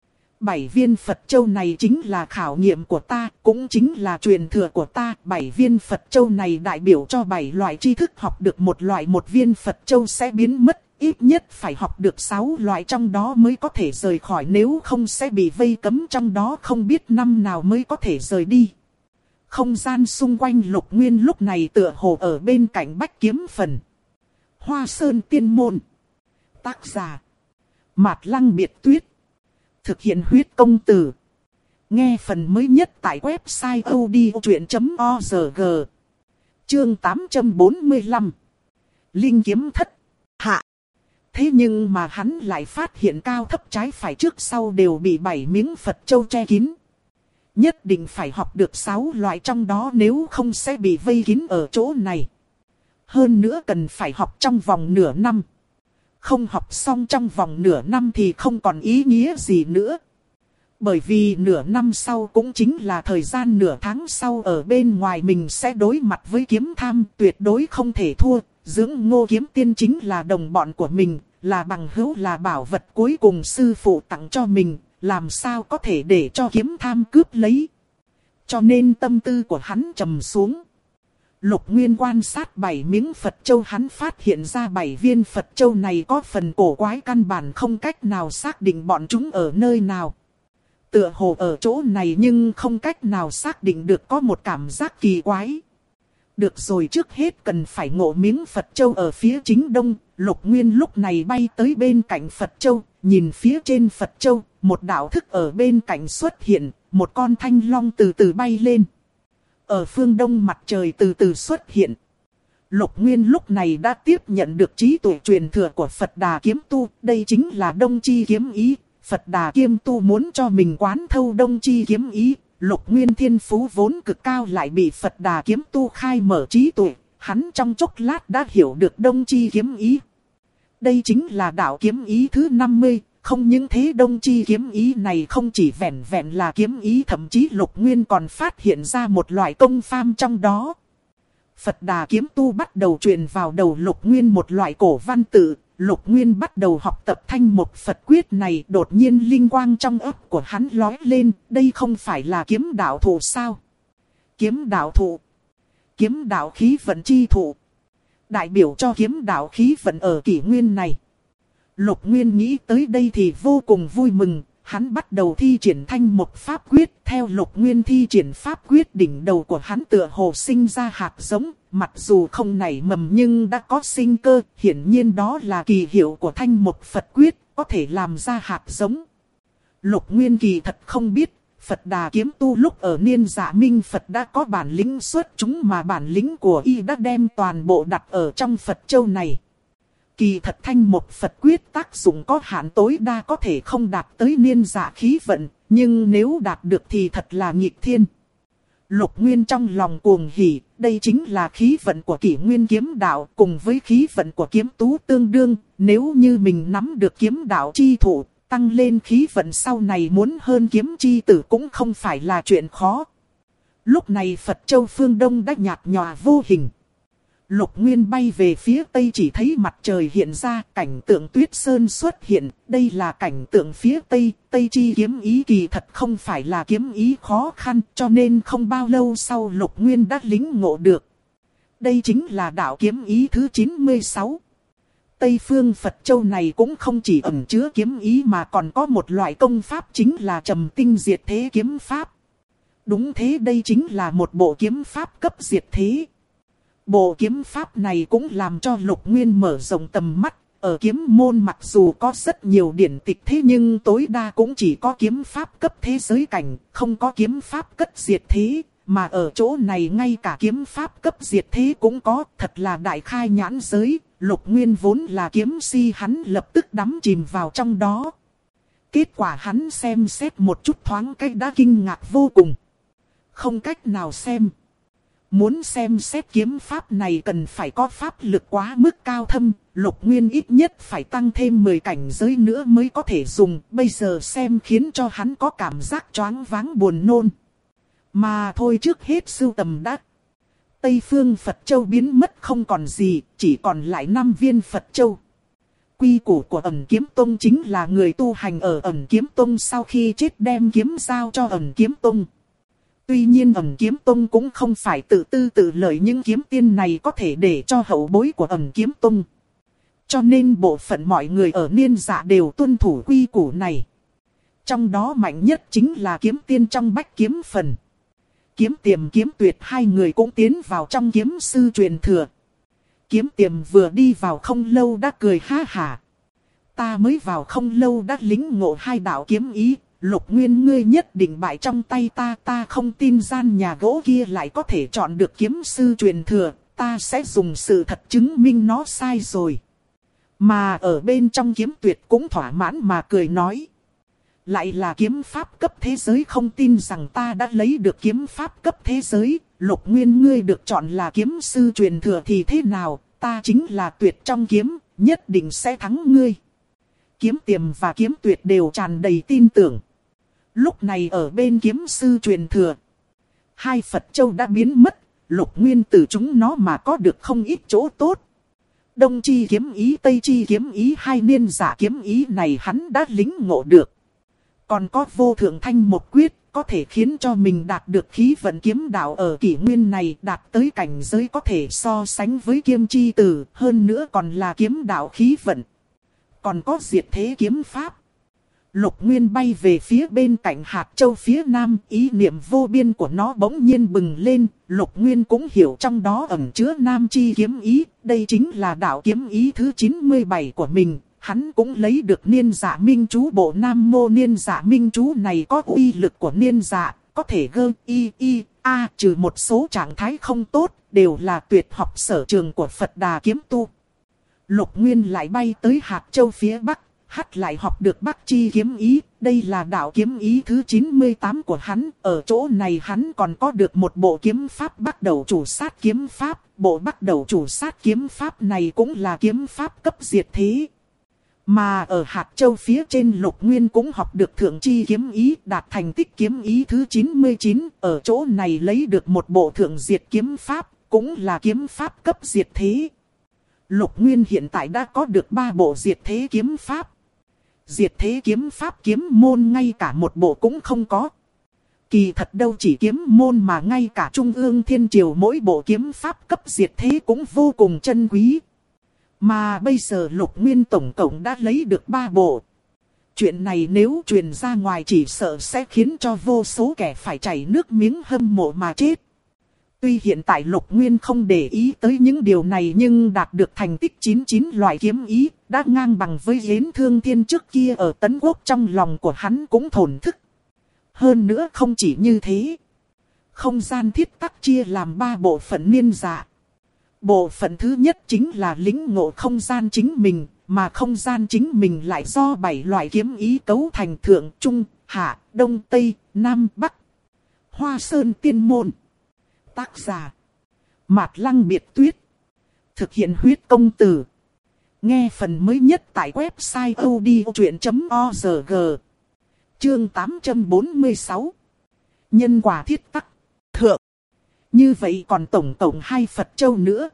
7 viên Phật châu này chính là khảo nghiệm của ta, cũng chính là truyền thừa của ta. 7 viên Phật châu này đại biểu cho 7 loại tri thức, học được một loại, một viên Phật châu sẽ biến mất. Ít nhất phải học được 6 loại trong đó mới có thể rời khỏi, nếu không sẽ bị vây cấm trong đó, không biết năm nào mới có thể rời đi. Không gian xung quanh Lục Nguyên lúc này tựa hồ ở bên cạnh bách kiếm phần. Hoa Sơn Tiên Môn. Tác giả Mạt Lăng Biệt Tuyết. Thực hiện huyết công từ. Nghe phần mới nhất tại website odchuyện.org. Chương 845. Linh kiếm thất. Hạ. Thế nhưng mà hắn lại phát hiện cao thấp trái phải trước sau đều bị 7 miếng Phật châu che kín. Nhất định phải học được 6 loại trong đó, nếu không sẽ bị vây kín ở chỗ này. Hơn nữa cần phải học trong vòng nửa năm. Không học xong trong vòng nửa năm thì không còn ý nghĩa gì nữa. Bởi vì nửa năm sau cũng chính là thời gian nửa tháng sau, ở bên ngoài mình sẽ đối mặt với kiếm tham, tuyệt đối không thể thua. Dưỡng Ngô kiếm tiên chính là đồng bọn của mình, là bằng hữu, là bảo vật cuối cùng sư phụ tặng cho mình, làm sao có thể để cho kiếm tham cướp lấy. Cho nên tâm tư của hắn trầm xuống. Lục Nguyên quan sát 7 miếng Phật châu, hắn phát hiện ra 7 viên Phật châu này có phần cổ quái, căn bản không cách nào xác định bọn chúng ở nơi nào. Tựa hồ ở chỗ này nhưng không cách nào xác định được, có một cảm giác kỳ quái. Được rồi, trước hết cần phải ngộ miếng Phật châu ở phía chính đông. Lục Nguyên lúc này bay tới bên cạnh Phật châu, nhìn phía trên Phật châu, một đạo thức ở bên cạnh xuất hiện, một con thanh long từ từ bay lên. Ở phương đông mặt trời từ từ xuất hiện. Lục Nguyên lúc này đã tiếp nhận được trí tuệ truyền thừa của Phật Đà kiếm tu, đây chính là Đông Chi kiếm ý. Phật Đà kiếm tu muốn cho mình quán thâu Đông Chi kiếm ý. Lục Nguyên thiên phú vốn cực cao lại bị Phật Đà kiếm tu khai mở trí tuệ, hắn trong chốc lát đã hiểu được Đông Chi kiếm ý. Đây chính là đạo kiếm ý thứ 50, không những thế Đông Chi kiếm ý này không chỉ vẹn vẹn là kiếm ý, thậm chí Lục Nguyên còn phát hiện ra một loại công phàm trong đó. Phật Đà kiếm tu bắt đầu truyền vào đầu Lục Nguyên một loại cổ văn tự. Lục Nguyên bắt đầu học tập Thanh Mục Phật Quyết này, đột nhiên linh quang trong óc của hắn lóe lên, đây không phải là kiếm đạo thụ sao? Kiếm đạo thụ, kiếm đạo khí vận chi thụ, đại biểu cho kiếm đạo khí vận ở kỷ nguyên này. Lục Nguyên nghĩ tới đây thì vô cùng vui mừng, hắn bắt đầu thi triển Thanh Mục Pháp Quyết. Theo Lục Nguyên thi triển Pháp Quyết, đỉnh đầu của hắn tựa hồ sinh ra hạt giống, mặc dù không nảy mầm nhưng đã có sinh cơ, hiển nhiên đó là kỳ hiệu của Thanh Mục Phật Quyết, có thể làm ra hạt giống. Lục Nguyên kỳ thật không biết, Phật Đà kiếm tu lúc ở Niên Dạ Minh Phật đã có bản lĩnh xuất chúng, mà bản lĩnh của y đã đem toàn bộ đặt ở trong Phật châu này. Kỳ thật Thanh Mục Phật Quyết tác dụng có hạn, tối đa có thể không đạt tới niên dạ khí vận, nhưng nếu đạt được thì thật là nghịch thiên. Lục Nguyên trong lòng cuồng hỉ, đây chính là khí vận của kỷ nguyên kiếm đạo, cùng với khí vận của kiếm tú tương đương. Nếu như mình nắm được kiếm đạo chi thủ, tăng lên khí vận sau này muốn hơn kiếm chi tử cũng không phải là chuyện khó. Lúc này Phật Châu phương Đông đã nhạt nhòa vô hình. Lục Nguyên bay về phía Tây chỉ thấy mặt trời hiện ra, cảnh tượng tuyết sơn xuất hiện. Đây là cảnh tượng phía Tây, Tây chi kiếm ý kỳ thật không phải là kiếm ý khó khăn, cho nên không bao lâu sau Lục Nguyên đã lĩnh ngộ được. Đây chính là đạo kiếm ý thứ 96. Tây phương Phật Châu này cũng không chỉ ẩn chứa kiếm ý mà còn có một loại công pháp chính là Trầm Tinh Diệt Thế kiếm pháp. Đúng thế, đây chính là một bộ kiếm pháp cấp diệt thế. Bộ kiếm pháp này cũng làm cho Lục Nguyên mở rộng tầm mắt. Ở kiếm môn mặc dù có rất nhiều điển tịch thế nhưng tối đa cũng chỉ có kiếm pháp cấp thế giới cảnh, không có kiếm pháp cấp diệt thế. Mà ở chỗ này ngay cả kiếm pháp cấp diệt thế cũng có, thật là đại khai nhãn giới. Lục Nguyên vốn là kiếm si, hắn lập tức đắm chìm vào trong đó. Kết quả hắn xem xét một chút thoáng cách đã kinh ngạc vô cùng. Không cách nào xem. Muốn xem xét kiếm pháp này cần phải có pháp lực quá mức cao thâm. Lục Nguyên ít nhất phải tăng thêm 10 cảnh giới nữa mới có thể dùng. Bây giờ xem khiến cho hắn có cảm giác choáng váng buồn nôn. Mà thôi, trước hết sưu tầm đã. Tây phương Phật Châu biến mất không còn gì, chỉ còn lại 5 viên Phật Châu. Quy củ của Ẩn Kiếm Tông chính là người tu hành ở Ẩn Kiếm Tông sau khi chết đem kiếm giao cho Ẩn Kiếm Tông. Tuy nhiên Ẩn Kiếm Tông cũng không phải tự tư tự lợi, những kiếm tiên này có thể để cho hậu bối của Ẩn Kiếm Tông. Cho nên bộ phận mọi người ở Niên Dạ đều tuân thủ quy củ này. Trong đó mạnh nhất chính là kiếm tiên trong Bách Kiếm Phần. Kiếm Tiềm Kiếm Tuyệt hai người cũng tiến vào trong kiếm sư truyền thừa. Kiếm Tiềm vừa đi vào không lâu đã cười ha hả. Ta mới vào không lâu đã lĩnh ngộ 2 đạo kiếm ý. Lục Nguyên ngươi nhất định bại trong tay ta. Ta không tin gian nhà gỗ kia lại có thể chọn được kiếm sư truyền thừa. Ta sẽ dùng sự thật chứng minh nó sai rồi. Mà ở bên trong Kiếm Tuyệt cũng thỏa mãn mà cười nói. Lại là kiếm pháp cấp thế giới, không tin rằng ta đã lấy được kiếm pháp cấp thế giới. Lục Nguyên ngươi được chọn là kiếm sư truyền thừa thì thế nào, ta chính là tuyệt trong kiếm, nhất định sẽ thắng ngươi. Kiếm Tiềm và Kiếm Tuyệt đều tràn đầy tin tưởng. Lúc này ở bên kiếm sư truyền thừa, 2 Phật Châu đã biến mất, Lục Nguyên từ chúng nó mà có được không ít chỗ tốt. Đông chi kiếm ý, Tây chi kiếm ý, 2 Niên Dạ kiếm ý này hắn đã lĩnh ngộ được. Còn có Vô Thượng Thanh Một Quyết, có thể khiến cho mình đạt được khí vận kiếm đạo ở kỷ nguyên này, đạt tới cảnh giới có thể so sánh với Kiêm Chi Tử, hơn nữa còn là kiếm đạo khí vận. Còn có Diệt Thế kiếm pháp. Lục Nguyên bay về phía bên cạnh hạt châu phía nam, ý niệm vô biên của nó bỗng nhiên bừng lên. Lục Nguyên cũng hiểu trong đó ẩn chứa nam chi kiếm ý, đây chính là đạo kiếm ý thứ 97 của mình. Hắn cũng lấy được Niên Dạ Minh Chú. Bộ Nam Mô Niên Dạ Minh Chú này có uy lực của Niên Dạ, có thể gơ trừ một số trạng thái không tốt, đều là tuyệt học sở trường của Phật Đà kiếm tu. Lục Nguyên lại bay tới hạt châu phía bắc, hắt lại học được Bắc chi kiếm ý, đây là đạo kiếm ý thứ 98 của hắn. Ở chỗ này hắn còn có được một bộ kiếm pháp Bắc Đầu Chủ Sát kiếm pháp. Bộ Bắc Đầu Chủ Sát kiếm pháp này cũng là kiếm pháp cấp diệt thế. Mà ở hạt châu phía trên Lục Nguyên cũng học được Thượng chi kiếm ý, đạt thành tích kiếm ý thứ 99. Ở chỗ này lấy được một bộ Thượng diệt kiếm pháp, cũng là kiếm pháp cấp diệt thế. Lục Nguyên hiện tại đã có được 3 bộ diệt thế kiếm pháp. Diệt thế kiếm pháp kiếm môn ngay cả một bộ cũng không có. Kỳ thật đâu chỉ kiếm môn mà ngay cả Trung ương Thiên Triều mỗi bộ kiếm pháp cấp diệt thế cũng vô cùng chân quý. Mà bây giờ Lục Nguyên tổng cộng đã lấy được 3 bộ. Chuyện này nếu truyền ra ngoài chỉ sợ sẽ khiến cho vô số kẻ phải chảy nước miếng hâm mộ mà chết. Tuy hiện tại Lục Nguyên không để ý tới những điều này nhưng đạt được thành tích 99 loại kiếm ý, đã ngang bằng với Yến Thương Thiên trước kia ở Tấn Quốc, trong lòng của hắn cũng thổn thức. Hơn nữa không chỉ như thế. Không gian thiết tắc chia làm 3 bộ phận Niên Dạ. Bộ phận thứ nhất chính là lĩnh ngộ không gian chính mình, mà không gian chính mình lại do 7 loại kiếm ý cấu thành: Thượng, Trung, Hạ, Đông, Tây, Nam, Bắc. Hoa Sơn Tiên Môn. Tác giả Mạt Lăng Biệt Tuyết. Thực hiện huyết công từ. Nghe phần mới nhất tại website odchuyện.org. Chương 846. Nhân quả thiết tắc. Thượng. Như vậy còn tổng cộng 2 Phật Châu nữa.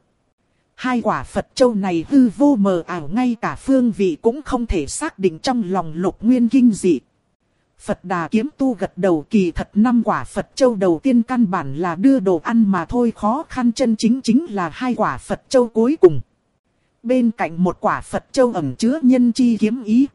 2 quả Phật Châu này hư vô mờ ảo, ngay cả phương vị cũng không thể xác định, trong lòng Lục Nguyên kinh dị. Phật Đà Kiếm Tu gật đầu, kỳ thật 5 quả Phật Châu đầu tiên căn bản là đưa đồ ăn mà thôi, khó khăn chân chính là 2 quả Phật Châu cuối cùng. Bên cạnh một quả Phật Châu ẩn chứa nhân chi kiếm ý.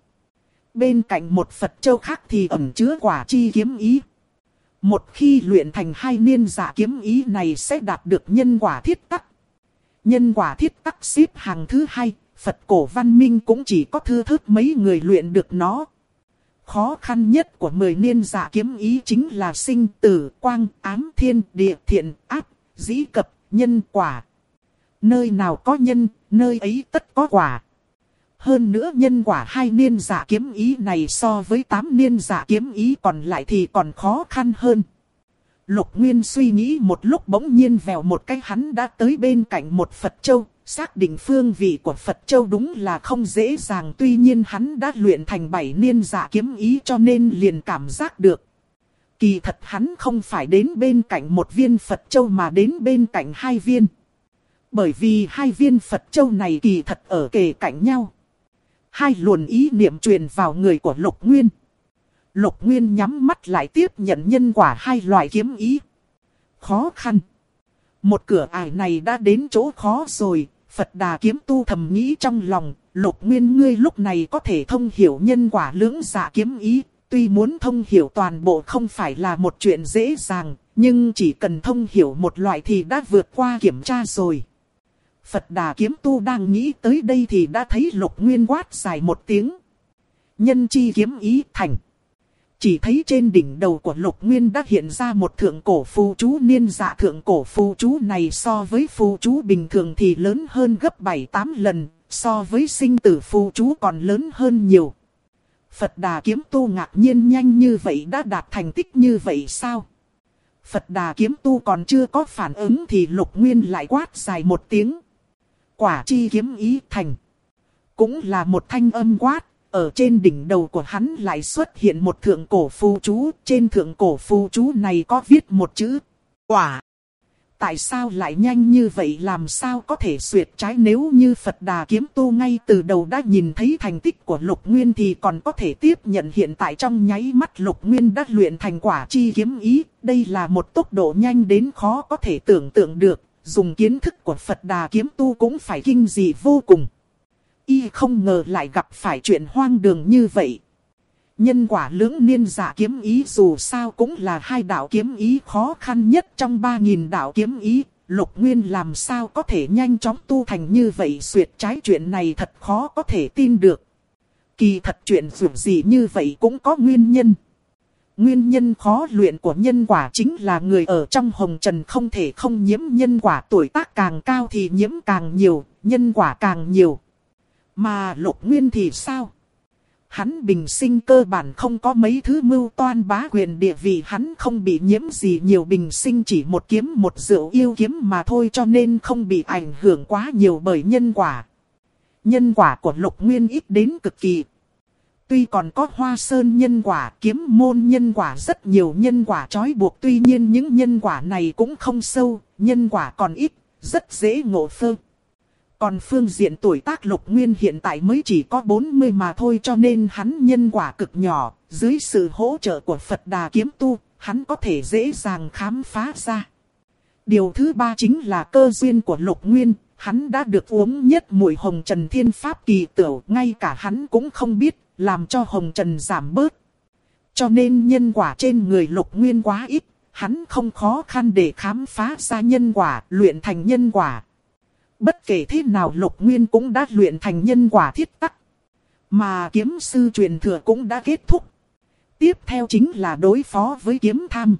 Bên cạnh một Phật Châu khác thì ẩn chứa quả chi kiếm ý. Một khi luyện thành 2 niên dạ kiếm ý này sẽ đạt được nhân quả thiết tắc. Nhân quả thiết tắc xếp hàng thứ 2, Phật cổ văn minh cũng chỉ có thưa thớt mấy người luyện được nó. Khó khăn nhất của 10 niên dạ kiếm ý chính là sinh tử, quang, ám, thiên, địa, thiện, ác, dĩ cập, nhân, quả. Nơi nào có nhân, nơi ấy tất có quả. Hơn nữa nhân quả 2 niên dạ kiếm ý này so với 8 niên dạ kiếm ý còn lại thì còn khó khăn hơn. Lục Nguyên suy nghĩ một lúc, bỗng nhiên vèo một cái hắn đã tới bên cạnh một Phật Châu. Xác định phương vị của Phật Châu đúng là không dễ dàng, tuy nhiên hắn đã luyện thành 7 niên dạ kiếm ý cho nên liền cảm giác được. Kỳ thật hắn không phải đến bên cạnh một viên Phật Châu mà đến bên cạnh 2 viên. Bởi vì 2 viên Phật Châu này kỳ thật ở kề cạnh nhau. 2 luồng ý niệm truyền vào người của Lục Nguyên. Lục Nguyên nhắm mắt lại tiếp nhận nhân quả 2 loại kiếm ý. Khó khăn. Một cửa ải này đã đến chỗ khó rồi. Phật Đà Kiếm Tu thầm nghĩ trong lòng, Lục Nguyên ngươi lúc này có thể thông hiểu nhân quả lưỡng dạ kiếm ý. Tuy muốn thông hiểu toàn bộ không phải là một chuyện dễ dàng, nhưng chỉ cần thông hiểu một loại thì đã vượt qua kiểm tra rồi. Phật Đà Kiếm Tu đang nghĩ tới đây thì đã thấy Lục Nguyên quát dài một tiếng. Nhân chi kiếm ý thành. Chỉ thấy trên đỉnh đầu của Lục Nguyên đã hiện ra một thượng cổ phù chú niên dạ. Thượng cổ phù chú này so với phù chú bình thường thì lớn hơn gấp 7-8 lần, so với sinh tử phù chú còn lớn hơn nhiều. Phật Đà Kiếm Tu ngạc nhiên, nhanh như vậy đã đạt thành tích như vậy sao? Phật Đà Kiếm Tu còn chưa có phản ứng thì Lục Nguyên lại quát dài một tiếng. Quả chi kiếm ý thành. Cũng là một thanh âm quát. Ở trên đỉnh đầu của hắn lại xuất hiện một thượng cổ phù chú. Trên thượng cổ phù chú này có viết một chữ quả. Tại sao lại nhanh như vậy, làm sao có thể xuyệt trái? Nếu như Phật Đà Kiếm Tu ngay từ đầu đã nhìn thấy thành tích của Lục Nguyên thì còn có thể tiếp nhận, hiện tại trong nháy mắt Lục Nguyên đã luyện thành quả chi kiếm ý. Đây là một tốc độ nhanh đến khó có thể tưởng tượng được. Dùng kiến thức của Phật Đà Kiếm Tu cũng phải kinh dị vô cùng. Y không ngờ lại gặp phải chuyện hoang đường như vậy. Nhân quả lưỡng niên dạ kiếm ý dù sao cũng là 2 đạo kiếm ý khó khăn nhất trong 3000 đạo kiếm ý. Lục Nguyên làm sao có thể nhanh chóng tu thành như vậy? Xuyệt trái chuyện này thật khó có thể tin được. Kỳ thật chuyện dù gì như vậy cũng có nguyên nhân. Nguyên nhân khó luyện của nhân quả chính là người ở trong hồng trần không thể không nhiễm nhân quả, tuổi tác càng cao thì nhiễm càng nhiều, nhân quả càng nhiều. Mà Lục Nguyên thì sao? Hắn bình sinh cơ bản không có mấy thứ mưu toan bá quyền địa vị, hắn không bị nhiễm gì nhiều, bình sinh chỉ một kiếm một rượu yêu kiếm mà thôi, cho nên không bị ảnh hưởng quá nhiều bởi nhân quả. Nhân quả của Lục Nguyên ít đến cực kỳ. Tuy còn có Hoa Sơn nhân quả, Kiếm Môn nhân quả, rất nhiều nhân quả trói buộc, tuy nhiên những nhân quả này cũng không sâu, nhân quả còn ít, rất dễ ngộ phơ. Còn phương diện tuổi tác Lục Nguyên hiện tại mới chỉ có 40 mà thôi, cho nên hắn nhân quả cực nhỏ, dưới sự hỗ trợ của Phật Đà Kiếm Tu, hắn có thể dễ dàng khám phá ra. Điều thứ 3 chính là cơ duyên của Lục Nguyên, hắn đã được uống nhất mùi hồng trần thiên pháp kỳ tửu, ngay cả hắn cũng không biết, làm cho hồng trần giảm bớt. Cho nên nhân quả trên người Lục Nguyên quá ít, hắn không khó khăn để khám phá ra nhân quả, luyện thành nhân quả. Bất kể thế nào Lục Nguyên cũng đã luyện thành nhân quả thiết tắc. Mà kiếm sư truyền thừa cũng đã kết thúc. Tiếp theo chính là đối phó với kiếm tham.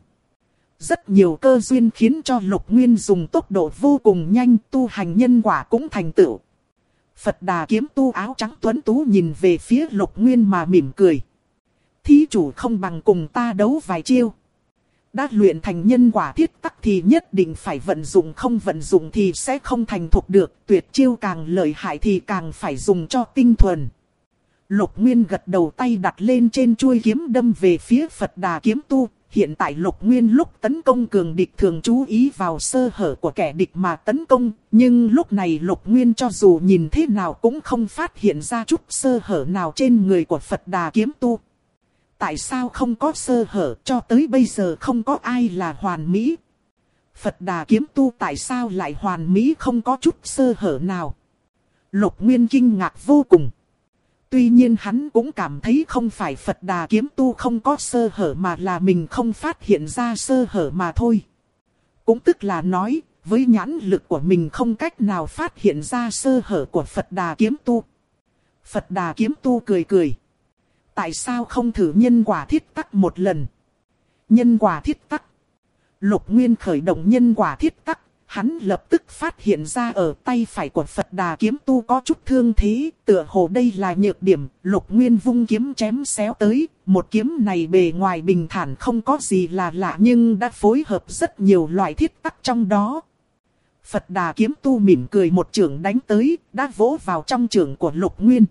Rất nhiều cơ duyên khiến cho Lục Nguyên dùng tốc độ vô cùng nhanh, tu hành nhân quả cũng thành tựu. Phật Đà Kiếm Tu áo trắng tuấn tú nhìn về phía Lục Nguyên mà mỉm cười. Thí chủ không bằng cùng ta đấu vài chiêu. Đã luyện thành nhân quả thiết tắc thì nhất định phải vận dụng, không vận dụng thì sẽ không thành thục được. Tuyệt chiêu càng lợi hại thì càng phải dùng cho tinh thuần. Lục Nguyên gật đầu, tay đặt lên trên chuôi kiếm đâm về phía Phật Đà Kiếm Tu. hiện tại Lục Nguyên lúc tấn công cường địch thường chú ý vào sơ hở của kẻ địch mà tấn công, nhưng lúc này Lục Nguyên cho dù nhìn thế nào cũng không phát hiện ra chút sơ hở nào trên người của Phật Đà kiếm tu. Tại sao không có sơ hở, cho tới bây giờ không có ai là hoàn mỹ? Phật Đà kiếm tu tại sao lại hoàn mỹ không có chút sơ hở nào? Lục Nguyên kinh ngạc vô cùng. Tuy nhiên hắn cũng cảm thấy không phải Phật Đà kiếm tu không có sơ hở mà là mình không phát hiện ra sơ hở mà thôi. Cũng tức là nói, với nhãn lực của mình không cách nào phát hiện ra sơ hở của Phật Đà kiếm tu. Phật Đà kiếm tu cười cười. Tại sao không thử nhân quả thiết tắc một lần? Nhân quả thiết tắc. Lục Nguyên khởi động nhân quả thiết tắc. Hắn lập tức phát hiện ra ở tay phải của Phật Đà kiếm tu có chút thương thế, tựa hồ đây là nhược điểm. Lục Nguyên vung kiếm chém xéo tới, một kiếm này bề ngoài bình thản không có gì là lạ nhưng đã phối hợp rất nhiều loại thiết tắc trong đó. Phật Đà kiếm tu mỉm cười một chưởng đánh tới, đã vỗ vào trong chưởng của Lục Nguyên.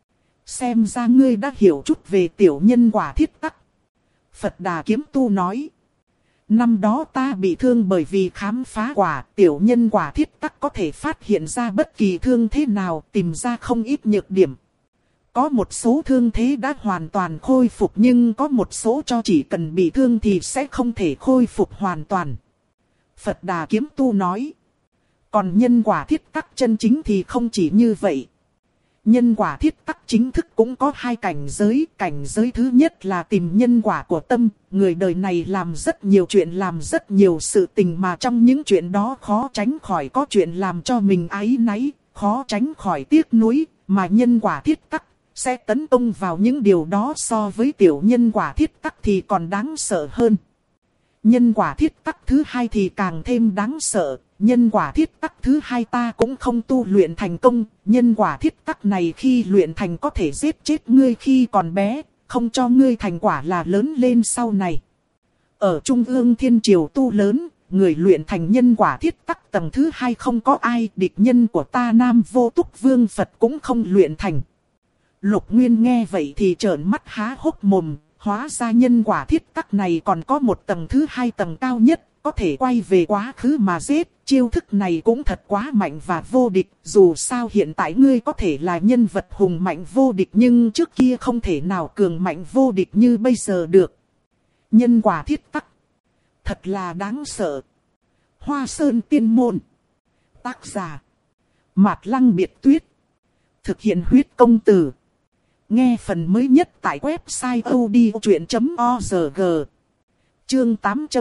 Xem ra ngươi đã hiểu chút về tiểu nhân quả thiết tắc. Phật Đà kiếm tu nói. Năm đó ta bị thương bởi vì khám phá quả, tiểu nhân quả thiết tắc có thể phát hiện ra bất kỳ thương thế nào, tìm ra không ít nhược điểm. Có một số thương thế đã hoàn toàn khôi phục nhưng có một số cho chỉ cần bị thương thì sẽ không thể khôi phục hoàn toàn. Phật Đà kiếm tu nói. Còn nhân quả thiết tắc chân chính thì không chỉ như vậy. Nhân quả thiết tắc chính thức cũng có hai cảnh giới. Cảnh giới thứ nhất là tìm nhân quả của tâm. Người đời này làm rất nhiều chuyện, làm rất nhiều sự tình mà trong những chuyện đó khó tránh khỏi có chuyện làm cho mình áy náy, khó tránh khỏi tiếc nuối. Mà nhân quả thiết tắc sẽ tấn công vào những điều đó, so với tiểu nhân quả thiết tắc thì còn đáng sợ hơn. Nhân quả thiết tắc thứ hai thì càng thêm đáng sợ. Nhân quả thiết tắc thứ hai ta cũng không tu luyện thành công. Nhân quả thiết tắc này khi luyện thành có thể giết chết ngươi khi còn bé, không cho ngươi thành quả là lớn lên sau này. Ở Trung ương Thiên Triều tu lớn, người luyện thành nhân quả thiết tắc tầng thứ hai không có ai. Địch nhân của ta Nam Vô Túc Vương Phật cũng không luyện thành. Lục Nguyên nghe vậy thì trợn mắt há hốc mồm. Hóa ra nhân quả thiết tắc này còn có một tầng thứ hai, tầng cao nhất, có thể quay về quá khứ mà giết. Chiêu thức này cũng thật quá mạnh và vô địch. Dù sao hiện tại ngươi có thể là nhân vật hùng mạnh vô địch, nhưng trước kia không thể nào cường mạnh vô địch như bây giờ được. Nhân quả thiết tắc thật là đáng sợ. Hoa Sơn Tiên Môn. Tác giả Mạt Lăng Biệt Tuyết. Thực hiện huyết công từ. Nghe phần mới nhất tại website odchuyện.org. Chương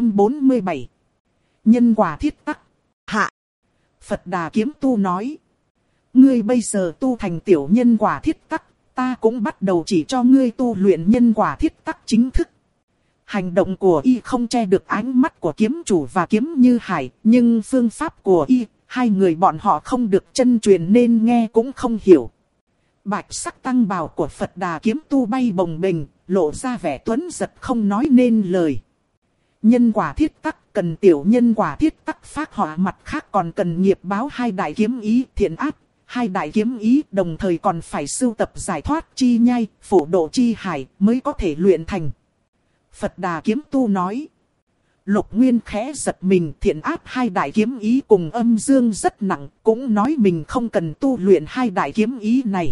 847. Nhân quả thiết tắc. Hạ. Phật Đà kiếm tu nói. Ngươi bây giờ tu thành tiểu nhân quả thiết tắc, ta cũng bắt đầu chỉ cho ngươi tu luyện nhân quả thiết tắc chính thức. Hành động của y không che được ánh mắt của kiếm chủ và kiếm như hải, nhưng phương pháp của y, hai người bọn họ không được chân truyền nên nghe cũng không hiểu. Bạch sắc tăng bào của Phật Đà kiếm tu bay bồng bềnh, lộ ra vẻ tuấn giật không nói nên lời. Nhân quả thiết tắc cần tiểu nhân quả thiết tắc phát họa, mặt khác còn cần nghiệp báo hai đại kiếm ý thiện ác. Hai đại kiếm ý đồng thời còn phải sưu tập giải thoát chi nhai, phổ độ chi hải mới có thể luyện thành. Phật Đà kiếm tu nói. Lục Nguyên khẽ giật mình, thiện ác hai đại kiếm ý cùng âm dương rất nặng, cũng nói mình không cần tu luyện hai đại kiếm ý này.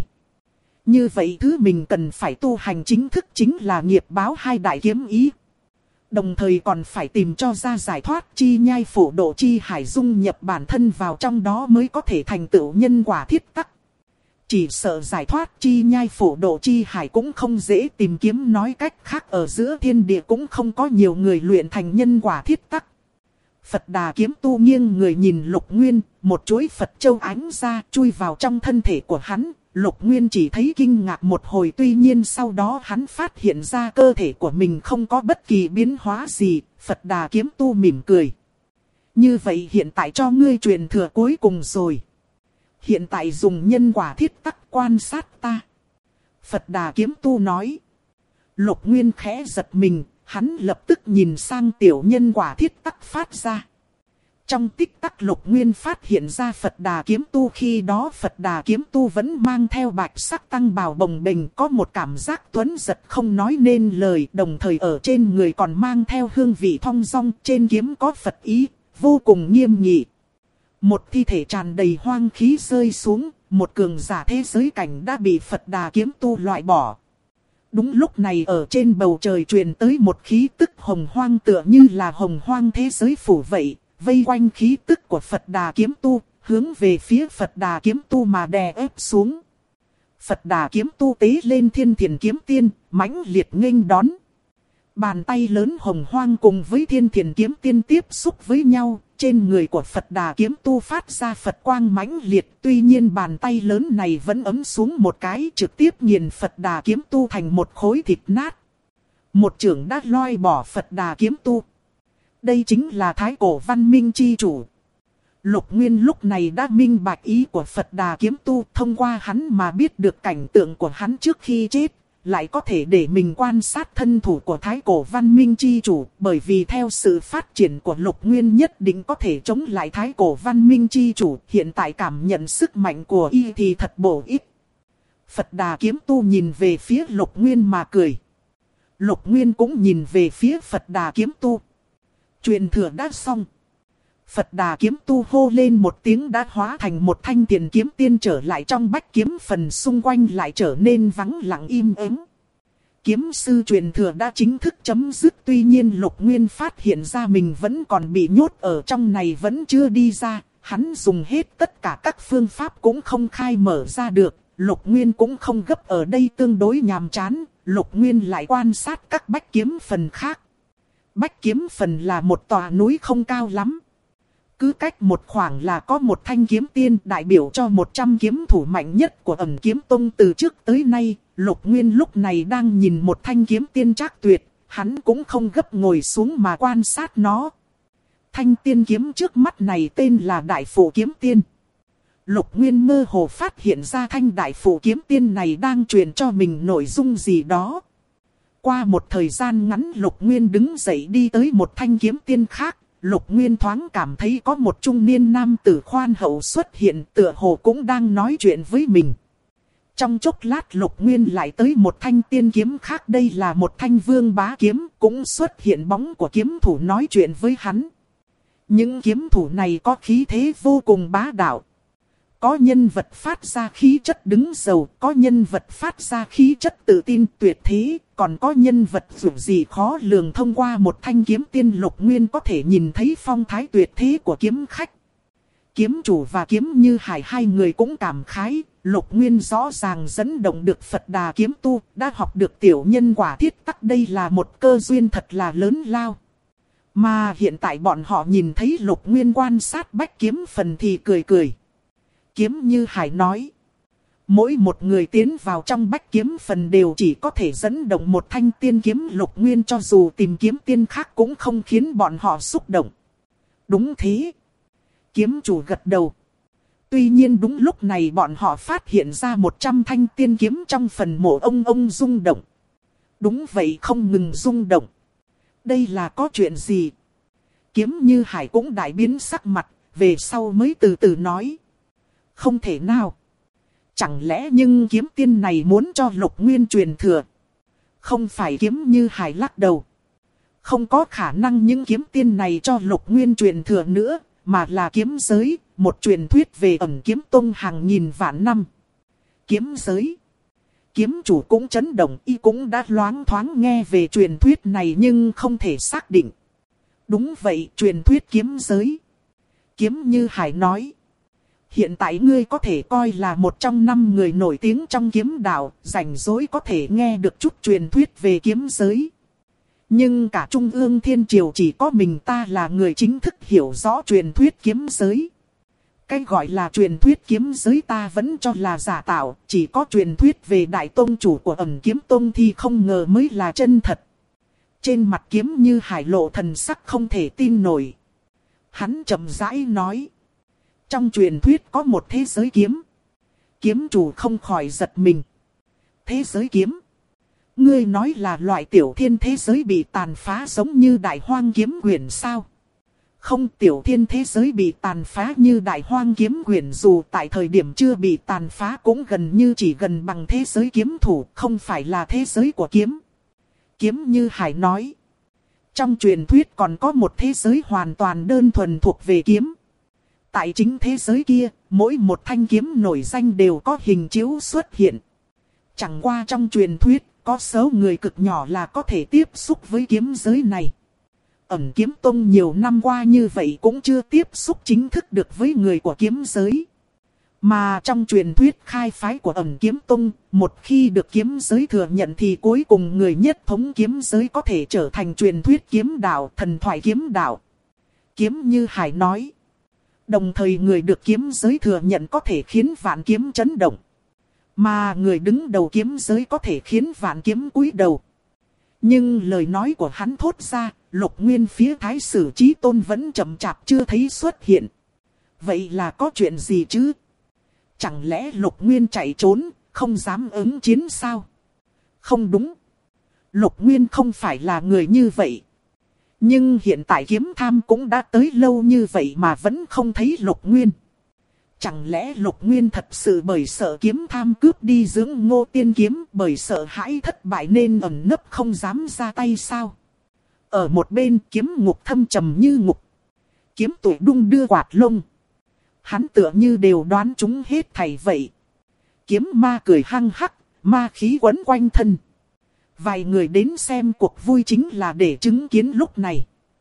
Như vậy thứ mình cần phải tu hành chính thức chính là nghiệp báo hai đại kiếm ý. Đồng thời còn phải tìm cho ra giải thoát chi nhai, phổ độ chi hải, dung nhập bản thân vào trong đó mới có thể thành tựu nhân quả thiết tắc. Chỉ sợ giải thoát chi nhai, phổ độ chi hải cũng không dễ tìm kiếm, nói cách khác ở giữa thiên địa cũng không có nhiều người luyện thành nhân quả thiết tắc. Phật Đà kiếm tu nghiêng người nhìn Lục Nguyên, một chuỗi Phật châu ánh ra chui vào trong thân thể của hắn. Lục Nguyên chỉ thấy kinh ngạc một hồi, tuy nhiên sau đó hắn phát hiện ra cơ thể của mình không có bất kỳ biến hóa gì. Phật Đà kiếm tu mỉm cười. Như vậy hiện tại cho ngươi truyền thừa cuối cùng rồi. Hiện tại dùng nhân quả thiết tắc quan sát ta. Phật Đà kiếm tu nói. Lục Nguyên khẽ giật mình, hắn lập tức nhìn sang tiểu nhân quả thiết tắc phát ra. Trong tích tắc Lục Nguyên phát hiện ra Phật Đà Kiếm Tu, khi đó Phật Đà Kiếm Tu vẫn mang theo bạch sắc tăng bào bồng bềnh, có một cảm giác tuấn giật không nói nên lời, đồng thời ở trên người còn mang theo hương vị thong dong, trên kiếm có Phật ý, vô cùng nghiêm nghị. Một thi thể tràn đầy hoang khí rơi xuống, một cường giả thế giới cảnh đã bị Phật Đà Kiếm Tu loại bỏ. Đúng lúc này ở trên bầu trời truyền tới một khí tức hồng hoang, tựa như là hồng hoang thế giới phủ vậy, vây quanh khí tức của Phật Đà Kiếm Tu, hướng về phía Phật Đà Kiếm Tu mà đè ép xuống. Phật Đà Kiếm Tu tế lên Thiên Thiền Kiếm Tiên, mãnh liệt nghênh đón. Bàn tay lớn hồng hoang cùng với Thiên Thiền Kiếm Tiên tiếp xúc với nhau, trên người của Phật Đà Kiếm Tu phát ra Phật quang mãnh liệt, tuy nhiên bàn tay lớn này vẫn ấm xuống một cái, trực tiếp nghiền Phật Đà Kiếm Tu thành một khối thịt nát. Một chưởng đã loi bỏ Phật Đà Kiếm Tu. Đây chính là Thái Cổ văn minh chi chủ. Lục Nguyên lúc này đã minh bạch ý của Phật Đà Kiếm Tu, thông qua hắn mà biết được cảnh tượng của hắn trước khi chết, lại có thể để mình quan sát thân thủ của Thái Cổ văn minh chi chủ, bởi vì theo sự phát triển của Lục Nguyên nhất định có thể chống lại Thái Cổ văn minh chi chủ, hiện tại cảm nhận sức mạnh của y thì thật bổ ích. Phật Đà Kiếm Tu nhìn về phía Lục Nguyên mà cười. Lục Nguyên cũng nhìn về phía Phật Đà Kiếm Tu. Truyền thừa đã xong. Phật Đà Kiếm Tu hô lên một tiếng đã hóa thành một thanh tiền kiếm tiên, trở lại trong bách kiếm phần xung quanh lại trở nên vắng lặng im ắng. Kiếm sư truyền thừa đã chính thức chấm dứt, tuy nhiên Lục Nguyên phát hiện ra mình vẫn còn bị nhốt ở trong này vẫn chưa đi ra. Hắn dùng hết tất cả các phương pháp cũng không khai mở ra được. Lục Nguyên cũng không gấp, ở đây tương đối nhàm chán. Lục Nguyên lại quan sát các bách kiếm phần khác. Bách kiếm phần là một tòa núi không cao lắm. Cứ cách một khoảng là có một thanh kiếm tiên, đại biểu cho 100 kiếm thủ mạnh nhất của Ẩn Kiếm Tông từ trước tới nay. Lục Nguyên lúc này đang nhìn một thanh kiếm tiên trác tuyệt, hắn cũng không gấp ngồi xuống mà quan sát nó. Thanh tiên kiếm trước mắt này tên là Đại Phủ Kiếm Tiên. Lục Nguyên mơ hồ phát hiện ra thanh Đại Phủ Kiếm Tiên này đang truyền cho mình nội dung gì đó. Qua một thời gian ngắn Lục Nguyên đứng dậy đi tới một thanh kiếm tiên khác. Lục Nguyên thoáng cảm thấy có một trung niên nam tử khoan hậu xuất hiện, tựa hồ cũng đang nói chuyện với mình. Trong chốc lát Lục Nguyên lại tới một thanh tiên kiếm khác, đây là một thanh Vương Bá kiếm, cũng xuất hiện bóng của kiếm thủ nói chuyện với hắn. Những kiếm thủ này có khí thế vô cùng bá đạo. Có nhân vật phát ra khí chất đứng dầu, có nhân vật phát ra khí chất tự tin tuyệt thế, còn có nhân vật dù gì khó lường. Thông qua một thanh kiếm tiên, Lục Nguyên có thể nhìn thấy phong thái tuyệt thế của kiếm khách. Kiếm chủ và Kiếm Như Hải hai người cũng cảm khái, Lục Nguyên rõ ràng dẫn động được Phật Đà Kiếm Tu, đã học được tiểu nhân quả thiết tắc, đây là một cơ duyên thật là lớn lao. Mà hiện tại bọn họ nhìn thấy Lục Nguyên quan sát bách kiếm phần thì cười cười. Kiếm Như Hải nói, mỗi một người tiến vào trong bách kiếm phần đều chỉ có thể dẫn động một thanh tiên kiếm. Lục Nguyên cho dù tìm kiếm tiên khác cũng không khiến bọn họ xúc động. Đúng thế. Kiếm chủ gật đầu. Tuy nhiên đúng lúc này bọn họ phát hiện ra 100 thanh tiên kiếm trong phần mộ ông rung động. Đúng vậy, không ngừng rung động. Đây là có chuyện gì? Kiếm Như Hải cũng đại biến sắc mặt, về sau mới từ từ nói. Không thể nào. Chẳng lẽ nhưng kiếm tiên này muốn cho Lục Nguyên truyền thừa? Không phải. Kiếm Như Hải lắc đầu. Không có khả năng những kiếm tiên này cho Lục Nguyên truyền thừa nữa, mà là kiếm giới, một truyền thuyết về Ẩn Kiếm Tông hàng nghìn vạn năm. Kiếm giới. Kiếm chủ cũng chấn động, y cũng đã loáng thoáng nghe về truyền thuyết này nhưng không thể xác định. Đúng vậy, truyền thuyết kiếm giới. Kiếm Như Hải nói. Hiện tại ngươi có thể coi là một trong 5 người nổi tiếng trong kiếm đạo, rảnh rỗi có thể nghe được chút truyền thuyết về kiếm giới. Nhưng cả Trung ương Thiên Triều chỉ có mình ta là người chính thức hiểu rõ truyền thuyết kiếm giới. Cái gọi là truyền thuyết kiếm giới ta vẫn cho là giả tạo, chỉ có truyền thuyết về đại tông chủ của Ẩn Kiếm Tông thì không ngờ mới là chân thật. Trên mặt Kiếm Như Hải lộ thần sắc không thể tin nổi. Hắn chậm rãi nói. Trong truyền thuyết có một thế giới kiếm. Kiếm chủ không khỏi giật mình. Thế giới kiếm? Ngươi nói là loại tiểu thiên thế giới bị tàn phá giống như Đại Hoang Kiếm Quyển sao? Không, tiểu thiên thế giới bị tàn phá như đại hoang kiếm quyển dù tại thời điểm chưa bị tàn phá cũng gần như chỉ gần bằng thế giới kiếm thủ, không phải là thế giới của kiếm. Kiếm Như Hải nói. Trong truyền thuyết còn có một thế giới hoàn toàn đơn thuần thuộc về kiếm. Tại chính thế giới kia, mỗi một thanh kiếm nổi danh đều có hình chiếu xuất hiện. Chẳng qua trong truyền thuyết, có số người cực nhỏ là có thể tiếp xúc với kiếm giới này. Ẩn Kiếm Tông nhiều năm qua như vậy cũng chưa tiếp xúc chính thức được với người của kiếm giới. Mà trong truyền thuyết khai phái của Ẩn Kiếm Tông, một khi được kiếm giới thừa nhận thì cuối cùng người nhất thống kiếm giới có thể trở thành truyền thuyết kiếm đạo, thần thoại kiếm đạo. Kiếm Như Hải nói. Đồng thời người được kiếm giới thừa nhận có thể khiến vạn kiếm chấn động. Mà người đứng đầu kiếm giới có thể khiến vạn kiếm cúi đầu. Nhưng lời nói của hắn thốt ra, Lục Nguyên phía Thái Sử Chí Tôn vẫn chậm chạp chưa thấy xuất hiện. Vậy là có chuyện gì chứ? Chẳng lẽ Lục Nguyên chạy trốn, không dám ứng chiến sao? Không đúng. Lục Nguyên không phải là người như vậy. Nhưng hiện tại kiếm tham cũng đã tới lâu như vậy mà vẫn không thấy Lục Nguyên. Chẳng lẽ Lục Nguyên thật sự bởi sợ kiếm tham cướp đi dưỡng Ngô Tiên Kiếm, bởi sợ hãi thất bại nên ẩn nấp không dám ra tay sao? Ở một bên Kiếm Ngục thâm trầm như ngục. Kiếm Tuổi đung đưa quạt lông. Hắn tựa như đều đoán chúng hết thảy vậy. Kiếm Ma cười hăng hắc, ma khí quấn quanh thân. Vài người đến xem cuộc vui chính là để chứng kiến lúc này.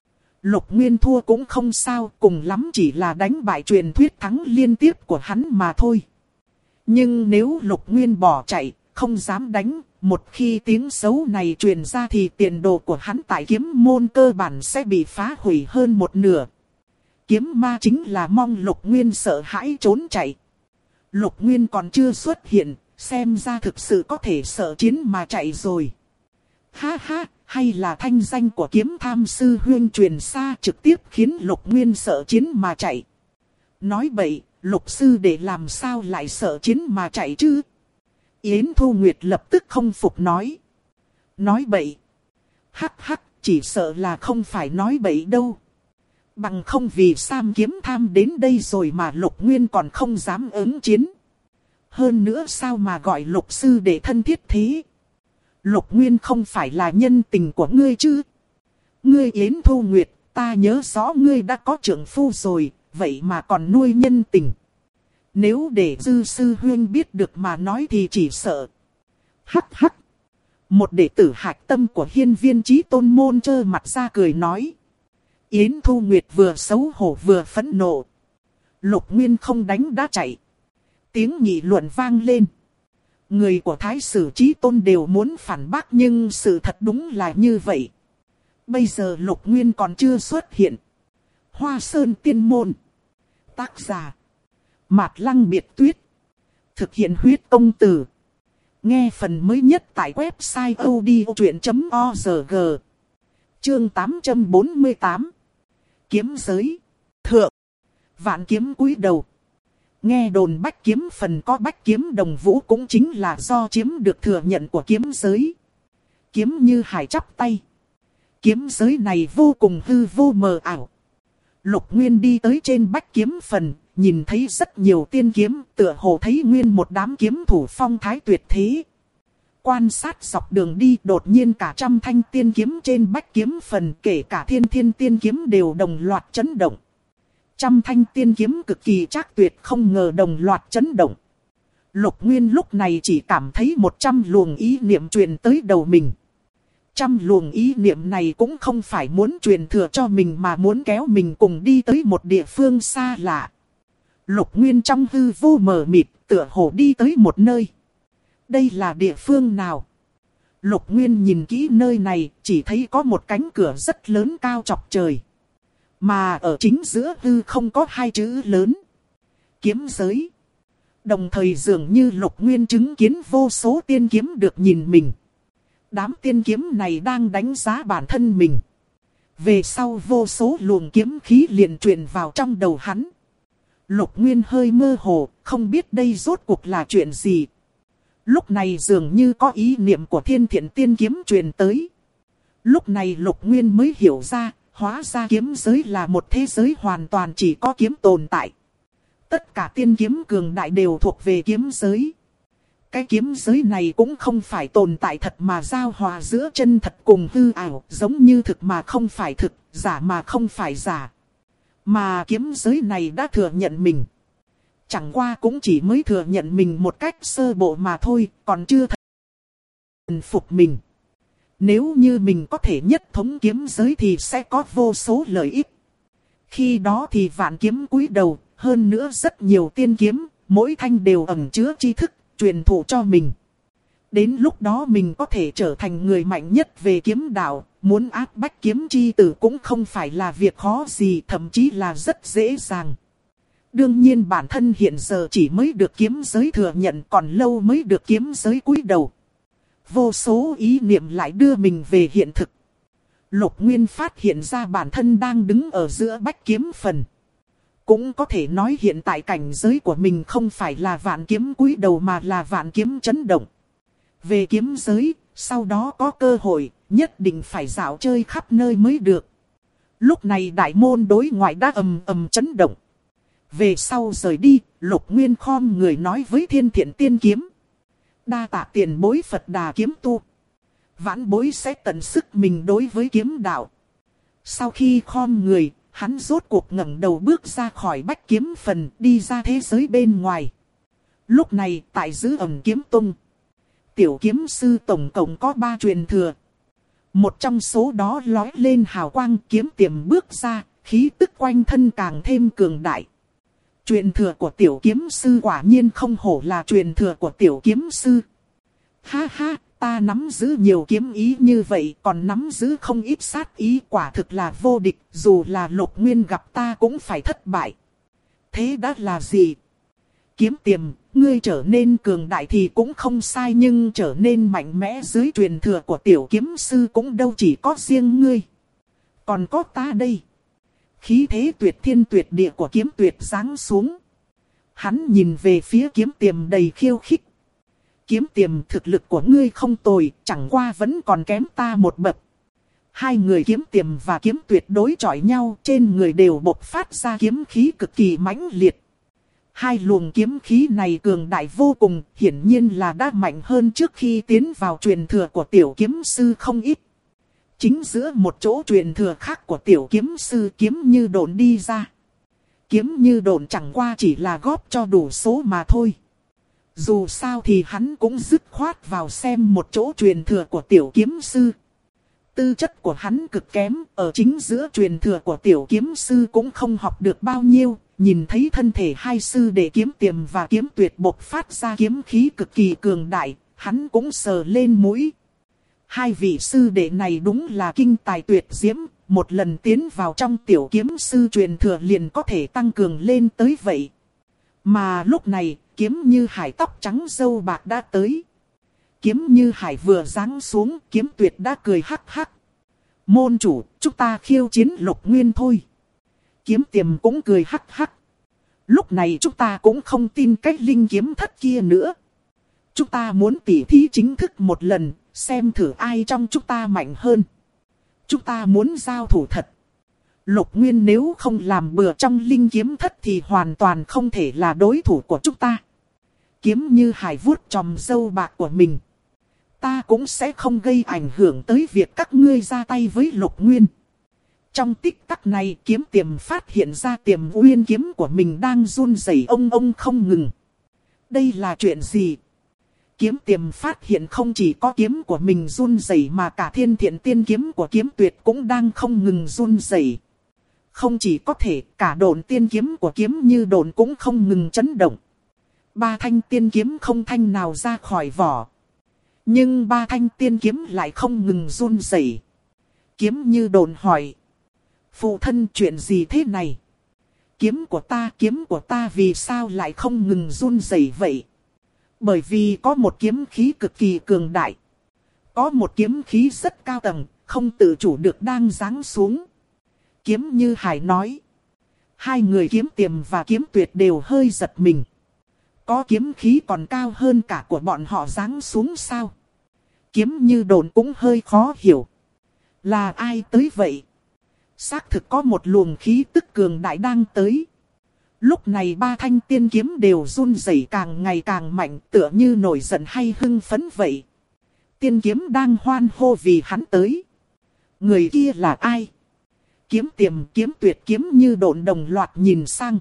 Lục Nguyên thua cũng không sao, cùng lắm chỉ là đánh bại truyền thuyết thắng liên tiếp của hắn mà thôi. Nhưng nếu Lục Nguyên bỏ chạy, không dám đánh, một khi tiếng xấu này truyền ra thì tiền đồ của hắn tại kiếm môn cơ bản sẽ bị phá hủy hơn một nửa. Kiếm Ma chính là mong Lục Nguyên sợ hãi trốn chạy. Lục Nguyên còn chưa xuất hiện, xem ra thực sự có thể sợ chiến mà chạy rồi. Ha ha, hay là thanh danh của Kiếm Tham sư huynh truyền xa trực tiếp khiến Lục Nguyên sợ chiến mà chạy. Nói bậy, Lục sư để làm sao lại sợ chiến mà chạy chứ? Yến Thu Nguyệt lập tức không phục nói. Nói bậy. Hắc hắc, chỉ sợ là không phải nói bậy đâu. Bằng không vì Sam Kiếm Tham đến đây rồi mà Lục Nguyên còn không dám ứng chiến. Hơn nữa sao mà gọi Lục sư để thân thiết thế? Lục Nguyên không phải là nhân tình của ngươi chứ? Ngươi Yến Thu Nguyệt, ta nhớ rõ ngươi đã có trượng phu rồi, vậy mà còn nuôi nhân tình. Nếu để Dư sư huynh biết được mà nói thì chỉ sợ. Hắc hắc. Một đệ tử hạch tâm của Hiên Viên Chí Tôn môn trơ mặt ra cười nói. Yến Thu Nguyệt vừa xấu hổ vừa phẫn nộ. Lục Nguyên không đánh đã chạy. Tiếng nghị luận vang lên. Người của Thái Sử Chí Tôn đều muốn phản bác nhưng sự thật đúng là như vậy. Bây giờ Lục Nguyên còn chưa xuất hiện. Hoa Sơn Tiên Môn. Tác giả. Mạt Lăng Biệt Tuyết. Thực hiện huyết công từ. Nghe phần mới nhất tại website odchuyện.org. Chương 848. Kiếm giới. Thượng. Vạn kiếm cúi đầu. Nghe đồn Bách Kiếm phần có Bách Kiếm Đồng Vũ cũng chính là do chiếm được thừa nhận của kiếm giới. Kiếm Như Hải chắp tay. Kiếm giới này vô cùng hư vô mờ ảo. Lục Nguyên đi tới trên Bách Kiếm phần, nhìn thấy rất nhiều tiên kiếm, tựa hồ thấy nguyên một đám kiếm thủ phong thái tuyệt thế. Quan sát dọc đường đi, đột nhiên cả trăm thanh tiên kiếm trên Bách Kiếm phần, kể cả thiên thiên tiên kiếm đều đồng loạt chấn động. Trăm thanh tiên kiếm cực kỳ trác tuyệt không ngờ đồng loạt chấn động. Lục Nguyên lúc này chỉ cảm thấy 100 luồng ý niệm truyền tới đầu mình. 100 luồng ý niệm này cũng không phải muốn truyền thừa cho mình mà muốn kéo mình cùng đi tới một địa phương xa lạ. Lục Nguyên trong hư vô mờ mịt, tựa hồ đi tới một nơi. Đây là địa phương nào? Lục Nguyên nhìn kỹ nơi này, chỉ thấy có một cánh cửa rất lớn cao chọc trời. Mà ở chính giữa hư không có hai chữ lớn. Kiếm giới. Đồng thời dường như Lục Nguyên chứng kiến vô số tiên kiếm được nhìn mình. Đám tiên kiếm này đang đánh giá bản thân mình. Về sau vô số luồng kiếm khí liền truyền vào trong đầu hắn. Lục Nguyên hơi mơ hồ, không biết đây rốt cuộc là chuyện gì. Lúc này dường như có ý niệm của Thiên Thiện tiên kiếm truyền tới. Lúc này Lục Nguyên mới hiểu ra, hóa ra kiếm giới là một thế giới hoàn toàn chỉ có kiếm tồn tại. Tất cả tiên kiếm cường đại đều thuộc về kiếm giới. Cái kiếm giới này cũng không phải tồn tại thật mà giao hòa giữa chân thật cùng hư ảo, giống như thực mà không phải thực, giả mà không phải giả. Mà kiếm giới này đã thừa nhận mình. Chẳng qua cũng chỉ mới thừa nhận mình một cách sơ bộ mà thôi, còn chưa thần phục mình. Nếu như mình có thể nhất thống kiếm giới thì sẽ có vô số lợi ích. Khi đó thì vạn kiếm cúi đầu, hơn nữa rất nhiều tiên kiếm, mỗi thanh đều ẩn chứa tri thức, truyền thụ cho mình. Đến lúc đó mình có thể trở thành người mạnh nhất về kiếm đạo, muốn áp bách kiếm chi tử cũng không phải là việc khó gì, thậm chí là rất dễ dàng. Đương nhiên bản thân hiện giờ chỉ mới được kiếm giới thừa nhận, còn lâu mới được kiếm giới cúi đầu. Vô số ý niệm lại đưa mình về hiện thực. Lục Nguyên phát hiện ra bản thân đang đứng ở giữa bách kiếm phần. Cũng có thể nói hiện tại cảnh giới của mình không phải là vạn kiếm cúi đầu mà là vạn kiếm chấn động. Về kiếm giới, sau đó có cơ hội, nhất định phải dạo chơi khắp nơi mới được. Lúc này đại môn đối ngoại đã ầm ầm chấn động. Về sau rời đi, Lục Nguyên khom người nói với Thiên Thiện Tiên Kiếm. Đa tạ tiền bối Phật Đà kiếm tu. Vãn bối sẽ tận sức mình đối với kiếm đạo. Sau khi khom người, hắn rốt cuộc ngẩng đầu bước ra khỏi bách kiếm phần, đi ra thế giới bên ngoài. Lúc này tại Giữ Ẩm Kiếm Tông, tiểu kiếm sư tổng cộng có 3 truyền thừa. Một trong số đó lói lên hào quang, Kiếm Tiềm bước ra, khí tức quanh thân càng thêm cường đại. Truyền thừa của tiểu kiếm sư quả nhiên không hổ là truyền thừa của tiểu kiếm sư. Ha ha, ta nắm giữ nhiều kiếm ý như vậy, còn nắm giữ không ít sát ý, quả thực là vô địch, dù là Lục Nguyên gặp ta cũng phải thất bại. Thế đã là gì? Kiếm Tiềm, ngươi trở nên cường đại thì cũng không sai, nhưng trở nên mạnh mẽ dưới truyền thừa của tiểu kiếm sư cũng đâu chỉ có riêng ngươi. Còn có ta đây. Khí thế tuyệt thiên tuyệt địa của Kiếm Tuyệt giáng xuống. Hắn nhìn về phía Kiếm Tiềm đầy khiêu khích. Kiếm Tiềm, thực lực của ngươi không tồi, chẳng qua vẫn còn kém ta một bậc. Hai người Kiếm Tiềm và Kiếm Tuyệt đối chọi nhau, trên người đều bộc phát ra kiếm khí cực kỳ mãnh liệt. Hai luồng kiếm khí này cường đại vô cùng, hiển nhiên là đã mạnh hơn trước khi tiến vào truyền thừa của tiểu kiếm sư không ít. Chính giữa một chỗ truyền thừa khác của tiểu kiếm sư, Kiếm Như Độn đi ra. Kiếm Như Độn chẳng qua chỉ là góp cho đủ số mà thôi. Dù sao thì hắn cũng dứt khoát vào xem một chỗ truyền thừa của tiểu kiếm sư. Tư chất của hắn cực kém, ở chính giữa truyền thừa của tiểu kiếm sư cũng không học được bao nhiêu. Nhìn thấy thân thể hai sư đệ Kiếm Tiềm và Kiếm Tuyệt bộc phát ra kiếm khí cực kỳ cường đại, hắn cũng sờ lên mũi. Hai vị sư đệ này đúng là kinh tài tuyệt diễm, một lần tiến vào trong tiểu kiếm sư truyền thừa liền có thể tăng cường lên tới vậy. Mà lúc này, Kiếm Như Hải tóc trắng râu bạc đã tới. Kiếm Như Hải vừa giáng xuống, Kiếm Tuyệt đã cười hắc hắc. Môn chủ, chúng ta khiêu chiến Lục Nguyên thôi. Kiếm Tiềm cũng cười hắc hắc. Lúc này chúng ta cũng không tin cách linh kiếm thất kia nữa. Chúng ta muốn tỉ thí chính thức một lần, xem thử ai trong chúng ta mạnh hơn. Chúng ta muốn giao thủ thật. Lục Nguyên nếu không làm bừa trong linh kiếm thất thì hoàn toàn không thể là đối thủ của chúng ta. Kiếm Như Hải vuốt chòm râu bạc của mình. Ta cũng sẽ không gây ảnh hưởng tới việc các ngươi ra tay với Lục Nguyên. Trong tích tắc này, Kiếm Tiềm phát hiện ra Tiềm Uyên kiếm của mình đang run rẩy ông không ngừng. Đây là chuyện gì? Kiếm Tiềm phát hiện không chỉ có kiếm của mình run rẩy mà cả Thiên Thiện Tiên Kiếm của Kiếm Tuyệt cũng đang không ngừng run rẩy. Không chỉ có thể, cả Độn Tiên Kiếm của Kiếm Như Độn cũng không ngừng chấn động. 3 thanh tiên kiếm không thanh nào ra khỏi vỏ. Nhưng 3 thanh tiên kiếm lại không ngừng run rẩy. Kiếm Như Độn hỏi. Phụ thân, chuyện gì thế này? Kiếm của ta vì sao lại không ngừng run rẩy vậy? Bởi vì có một kiếm khí cực kỳ cường đại. Có một kiếm khí rất cao tầng, không tự chủ được đang giáng xuống. Kiếm Như Hải nói. Hai người Kiếm Tiềm và Kiếm Tuyệt đều hơi giật mình. Có kiếm khí còn cao hơn cả của bọn họ giáng xuống sao? Kiếm Như Độn cũng hơi khó hiểu. Là ai tới vậy? Xác thực có một luồng khí tức cường đại đang tới. Lúc này ba thanh tiên kiếm đều run rẩy càng ngày càng mạnh, tựa như nổi giận hay hưng phấn vậy. Tiên kiếm đang hoan hô vì hắn tới. Người kia là ai? Kiếm Tiềm, Kiếm Tuyệt kiếm như độn đồng loạt nhìn sang.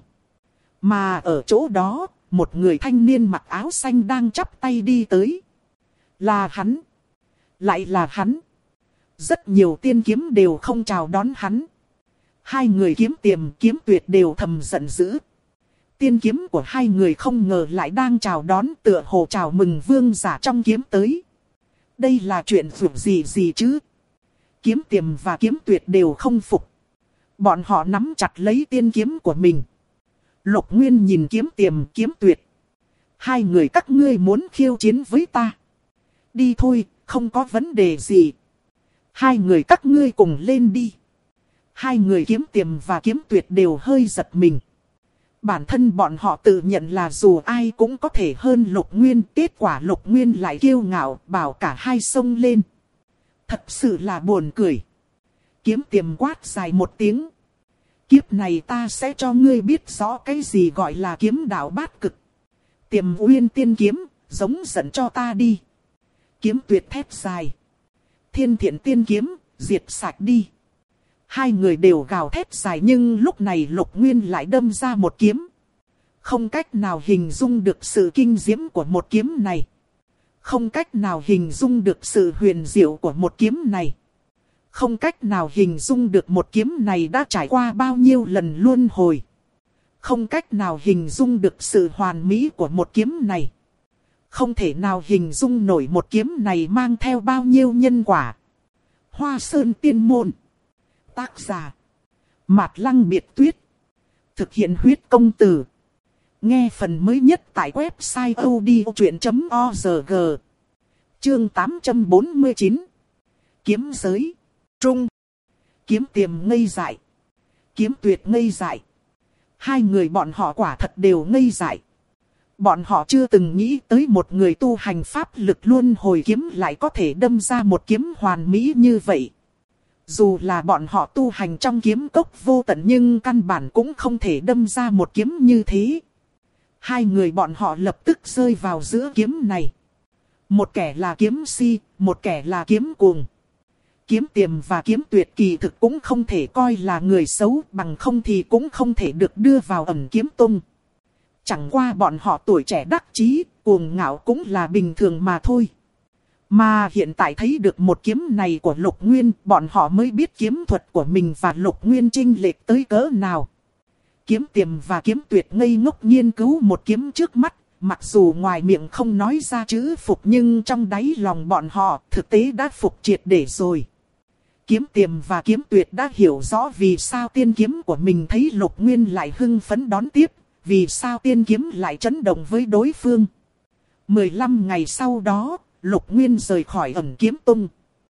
Mà ở chỗ đó, một người thanh niên mặc áo xanh đang chắp tay đi tới. Là hắn. Lại là hắn. Rất nhiều tiên kiếm đều không chào đón hắn. Hai người Kiếm Tiềm, Kiếm Tuyệt đều thầm giận dữ. Tiên kiếm của hai người không ngờ lại đang chào đón, tựa hồ chào mừng vương giả trong kiếm tới. Đây là chuyện gì chứ? Kiếm Tiềm và Kiếm Tuyệt đều không phục. Bọn họ nắm chặt lấy tiên kiếm của mình. Lục Nguyên nhìn Kiếm Tiềm, Kiếm Tuyệt. Hai người các ngươi muốn khiêu chiến với ta. Đi thôi, không có vấn đề gì. Hai người các ngươi cùng lên đi. Hai người Kiếm Tiềm và Kiếm Tuyệt đều hơi giật mình. Bản thân bọn họ tự nhận là dù ai cũng có thể hơn Lục Nguyên. Kết quả Lục Nguyên lại kiêu ngạo bảo cả hai xông lên. Thật sự là buồn cười. Kiếm Tiềm quát dài một tiếng. Kiếp này ta sẽ cho ngươi biết rõ cái gì gọi là kiếm đạo bát cực. Tiềm Uyên tiên kiếm, giống giận cho ta đi. Kiếm Tuyệt thét dài. Thiên Thiện tiên kiếm, diệt sạch đi. Hai người đều gào thét dài nhưng lúc này Lục Nguyên lại đâm ra một kiếm. Không cách nào hình dung được sự kinh diễm của một kiếm này. Không cách nào hình dung được sự huyền diệu của một kiếm này. Không cách nào hình dung được một kiếm này đã trải qua bao nhiêu lần luân hồi. Không cách nào hình dung được sự hoàn mỹ của một kiếm này. Không thể nào hình dung nổi một kiếm này mang theo bao nhiêu nhân quả. Hoa Sơn Tiên Môn. Tác giả Mạt Lăng Biệt Tuyết. Thực hiện huyết công từ. Nghe phần mới nhất tại website odchuyện.org. Chương 849. Kiếm giới. Trung. Kiếm Tiềm ngây dại. Kiếm Tuyệt ngây dại. Hai người bọn họ quả thật đều ngây dại. Bọn họ chưa từng nghĩ tới một người tu hành pháp lực luân hồi kiếm lại có thể đâm ra một kiếm hoàn mỹ như vậy. Dù là bọn họ tu hành trong kiếm cốc vô tận nhưng căn bản cũng không thể đâm ra một kiếm như thế. Hai người bọn họ lập tức rơi vào giữa kiếm này. Một kẻ là kiếm si, một kẻ là kiếm cuồng. Kiếm Tiềm và Kiếm Tuyệt kỳ thực cũng không thể coi là người xấu, bằng không thì cũng không thể được đưa vào Ẩn Kiếm Tông. Chẳng qua bọn họ tuổi trẻ đắc chí, cuồng ngạo cũng là bình thường mà thôi. Mà hiện tại thấy được một kiếm này của Lục Nguyên, bọn họ mới biết kiếm thuật của mình và Lục Nguyên chênh lệch tới cỡ nào. Kiếm Tiềm và Kiếm Tuyệt ngây ngốc nghiên cứu một kiếm trước mắt, mặc dù ngoài miệng không nói ra chữ phục nhưng trong đáy lòng bọn họ thực tế đã phục triệt để rồi. Kiếm Tiềm và Kiếm Tuyệt đã hiểu rõ vì sao tiên kiếm của mình thấy Lục Nguyên lại hưng phấn đón tiếp, vì sao tiên kiếm lại chấn động với đối phương. 15 ngày sau đó, Lục Nguyên rời khỏi Ẩn Kiếm Tông.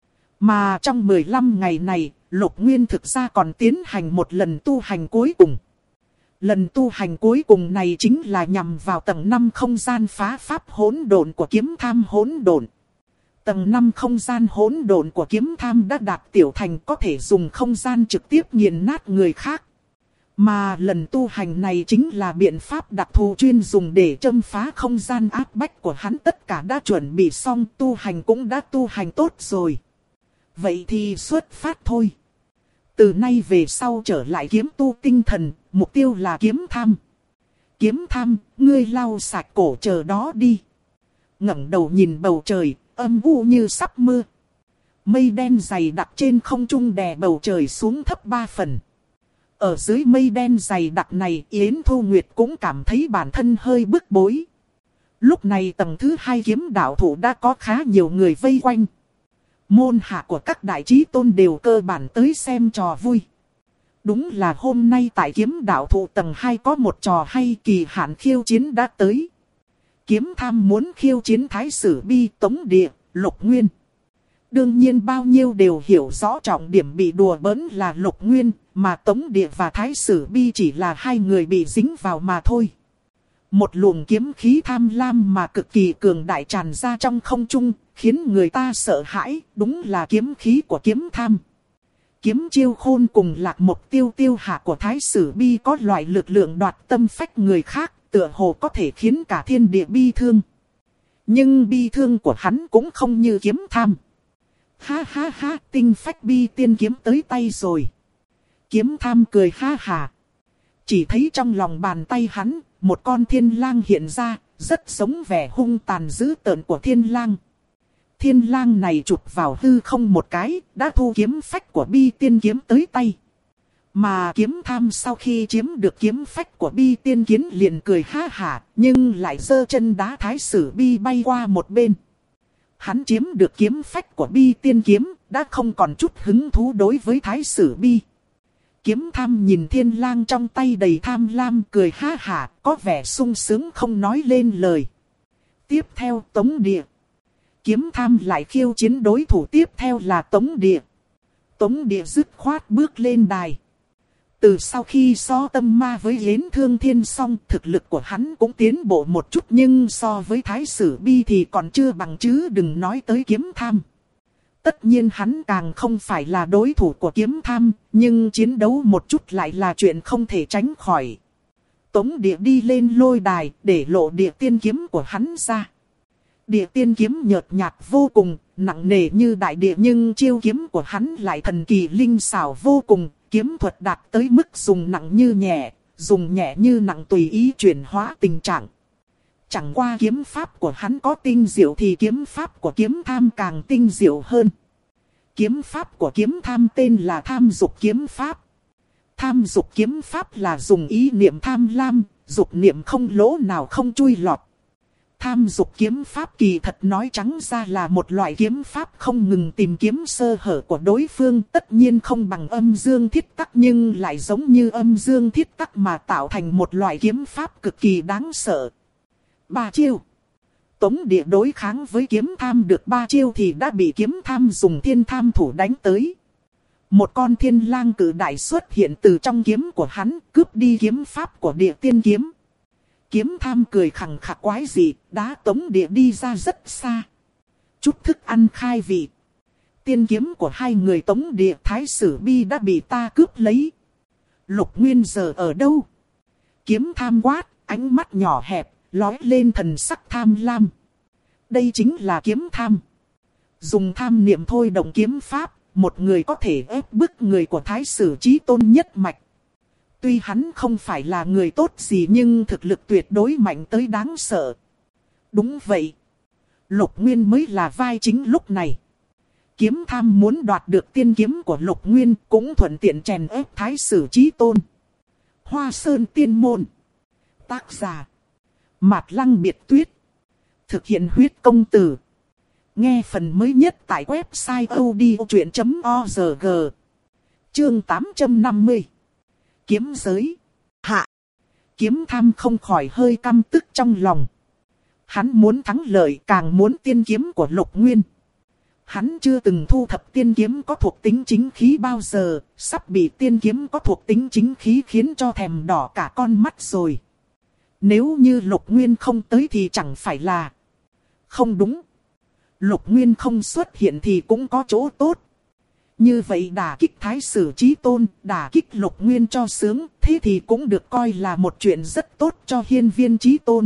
Mà trong 15 ngày này, Lục Nguyên thực ra còn tiến hành một lần tu hành cuối cùng. Lần tu hành cuối cùng này chính là nhằm vào tầng 5 không gian phá pháp hỗn độn của Kiếm Tham hỗn độn. Tầng 5 không gian hỗn độn của Kiếm Tham đã đạt tiểu thành có thể dùng không gian trực tiếp nghiền nát người khác. Mà lần tu hành này chính là biện pháp đặc thù chuyên dùng để châm phá không gian áp bách của hắn, tất cả đã chuẩn bị xong, tu hành cũng đã tu hành tốt rồi. Vậy thì xuất phát thôi. Từ nay về sau trở lại kiếm tu tinh thần, mục tiêu là Kiếm Tham. Kiếm Tham, ngươi lau sạch cổ chờ đó đi. Ngẩng đầu nhìn bầu trời, âm u như sắp mưa. Mây đen dày đặc trên không trung đè bầu trời xuống thấp 3 phần. Ở dưới mây đen dày đặc này, Yến Thu Nguyệt cũng cảm thấy bản thân hơi bức bối. Lúc này tầng thứ 2 kiếm đạo thủ đã có khá nhiều người vây quanh. Môn hạ của các đại chí tôn đều cơ bản tới xem trò vui. Đúng là hôm nay tại kiếm đạo thủ tầng 2 có một trò hay, kỳ hạn khiêu chiến đã tới. Kiếm Tham muốn khiêu chiến Thái Sử Bi, Tống Địa, Lục Nguyên. Đương nhiên bao nhiêu đều hiểu rõ trọng điểm bị đùa bỡn là Lục Nguyên, mà Tống Địa và Thái Sử Bi chỉ là hai người bị dính vào mà thôi. Một luồng kiếm khí tham lam mà cực kỳ cường đại tràn ra trong không trung, khiến người ta sợ hãi, đúng là kiếm khí của Kiếm Tham. Kiếm chiêu khôn cùng Lạc Một Tiêu tiêu hạ của Thái Sử Bi có loại lực lượng đoạt tâm phách người khác, tựa hồ có thể khiến cả thiên địa bi thương. Nhưng bi thương của hắn cũng không như Kiếm Tham. Ha ha ha, tinh phách bi tiên kiếm tới tay rồi. Kiếm Tham cười ha hà. Chỉ thấy trong lòng bàn tay hắn, một con thiên lang hiện ra, rất giống vẻ hung tàn dữ tợn của thiên lang. Thiên lang này chụp vào hư không một cái, đã thu kiếm phách của bi tiên kiếm tới tay. Mà Kiếm Tham sau khi chiếm được kiếm phách của bi tiên kiếm liền cười ha hả, nhưng lại giơ chân đá Thái Sử Bi bay qua một bên. Hắn chiếm được kiếm phách của bi tiên kiếm, đã không còn chút hứng thú đối với Thái Sử Bi. Kiếm Tham nhìn thiên lang trong tay đầy tham lam cười ha hả, có vẻ sung sướng không nói lên lời. Tiếp theo Tống Địa. Kiếm Tham lại khiêu chiến đối thủ tiếp theo là Tống Địa. Tống Địa dứt khoát bước lên đài. Từ sau khi so tâm ma với Yến Thương Thiên xong, thực lực của hắn cũng tiến bộ một chút, nhưng so với Thái Sử Bi thì còn chưa bằng, chứ đừng nói tới Kiếm Tham. Tất nhiên hắn càng không phải là đối thủ của Kiếm Tham, nhưng chiến đấu một chút lại là chuyện không thể tránh khỏi. Tống Địa đi lên lôi đài để lộ địa tiên kiếm của hắn ra. Địa tiên kiếm nhợt nhạt vô cùng, nặng nề như đại địa, nhưng chiêu kiếm của hắn lại thần kỳ linh xảo vô cùng. Kiếm thuật đạt tới mức dùng nặng như nhẹ, dùng nhẹ như nặng tùy ý chuyển hóa tình trạng. Chẳng qua kiếm pháp của hắn có tinh diệu thì kiếm pháp của Kiếm Tham càng tinh diệu hơn. Kiếm pháp của Kiếm Tham tên là Tham Dục Kiếm Pháp. Tham Dục Kiếm Pháp là dùng ý niệm tham lam, dục niệm không lỗ nào không chui lọt. Tham Dục Kiếm Pháp kỳ thật nói trắng ra là một loại kiếm pháp không ngừng tìm kiếm sơ hở của đối phương, tất nhiên không bằng Âm Dương Thiết Tắc nhưng lại giống như Âm Dương Thiết Tắc mà tạo thành một loại kiếm pháp cực kỳ đáng sợ. 3 chiêu. Tống Địa đối kháng với Kiếm Tham được 3 chiêu thì đã bị Kiếm Tham dùng thiên tham thủ đánh tới. Một con thiên lang cử đại xuất hiện từ trong kiếm của hắn, cướp đi kiếm pháp của địa tiên kiếm. Kiếm Tham cười khằng khặc quái dị, đá Tống Địa đi ra rất xa. Chút thức ăn khai vị. Tiên kiếm của hai người Tống Địa Thái Sử Bi đã bị ta cướp lấy. Lục Nguyên giờ ở đâu? Kiếm Tham quát, ánh mắt nhỏ hẹp, lóe lên thần sắc tham lam. Đây chính là Kiếm Tham. Dùng tham niệm thôi động kiếm pháp, một người có thể ép bức người của Thái Sử Chí Tôn nhất mạch. Tuy hắn không phải là người tốt gì nhưng thực lực tuyệt đối mạnh tới đáng sợ. Đúng vậy. Lục Nguyên mới là vai chính lúc này. Kiếm Tham muốn đoạt được tiên kiếm của Lục Nguyên cũng thuận tiện chèn ép Thái Sử Chí Tôn. Hoa Sơn Tiên Môn. Tác giả. Mạt Lăng Biệt Tuyết. Thực hiện huyết công từ. Nghe phần mới nhất tại website odchuyện.org. Chương 850. Kiếm giới. Hạ. Kiếm Tham không khỏi hơi căm tức trong lòng. Hắn muốn thắng lợi, càng muốn tiên kiếm của Lục Nguyên. Hắn chưa từng thu thập tiên kiếm có thuộc tính chính khí bao giờ, sắp bị tiên kiếm có thuộc tính chính khí khiến cho thèm đỏ cả con mắt rồi. Nếu như Lục Nguyên không tới thì chẳng phải là... Không đúng. Lục Nguyên không xuất hiện thì cũng có chỗ tốt. Như vậy đả kích Thái Sử Chí Tôn, đả kích Lục Nguyên cho sướng, thế thì cũng được coi là một chuyện rất tốt cho Hiên Viên Chí Tôn.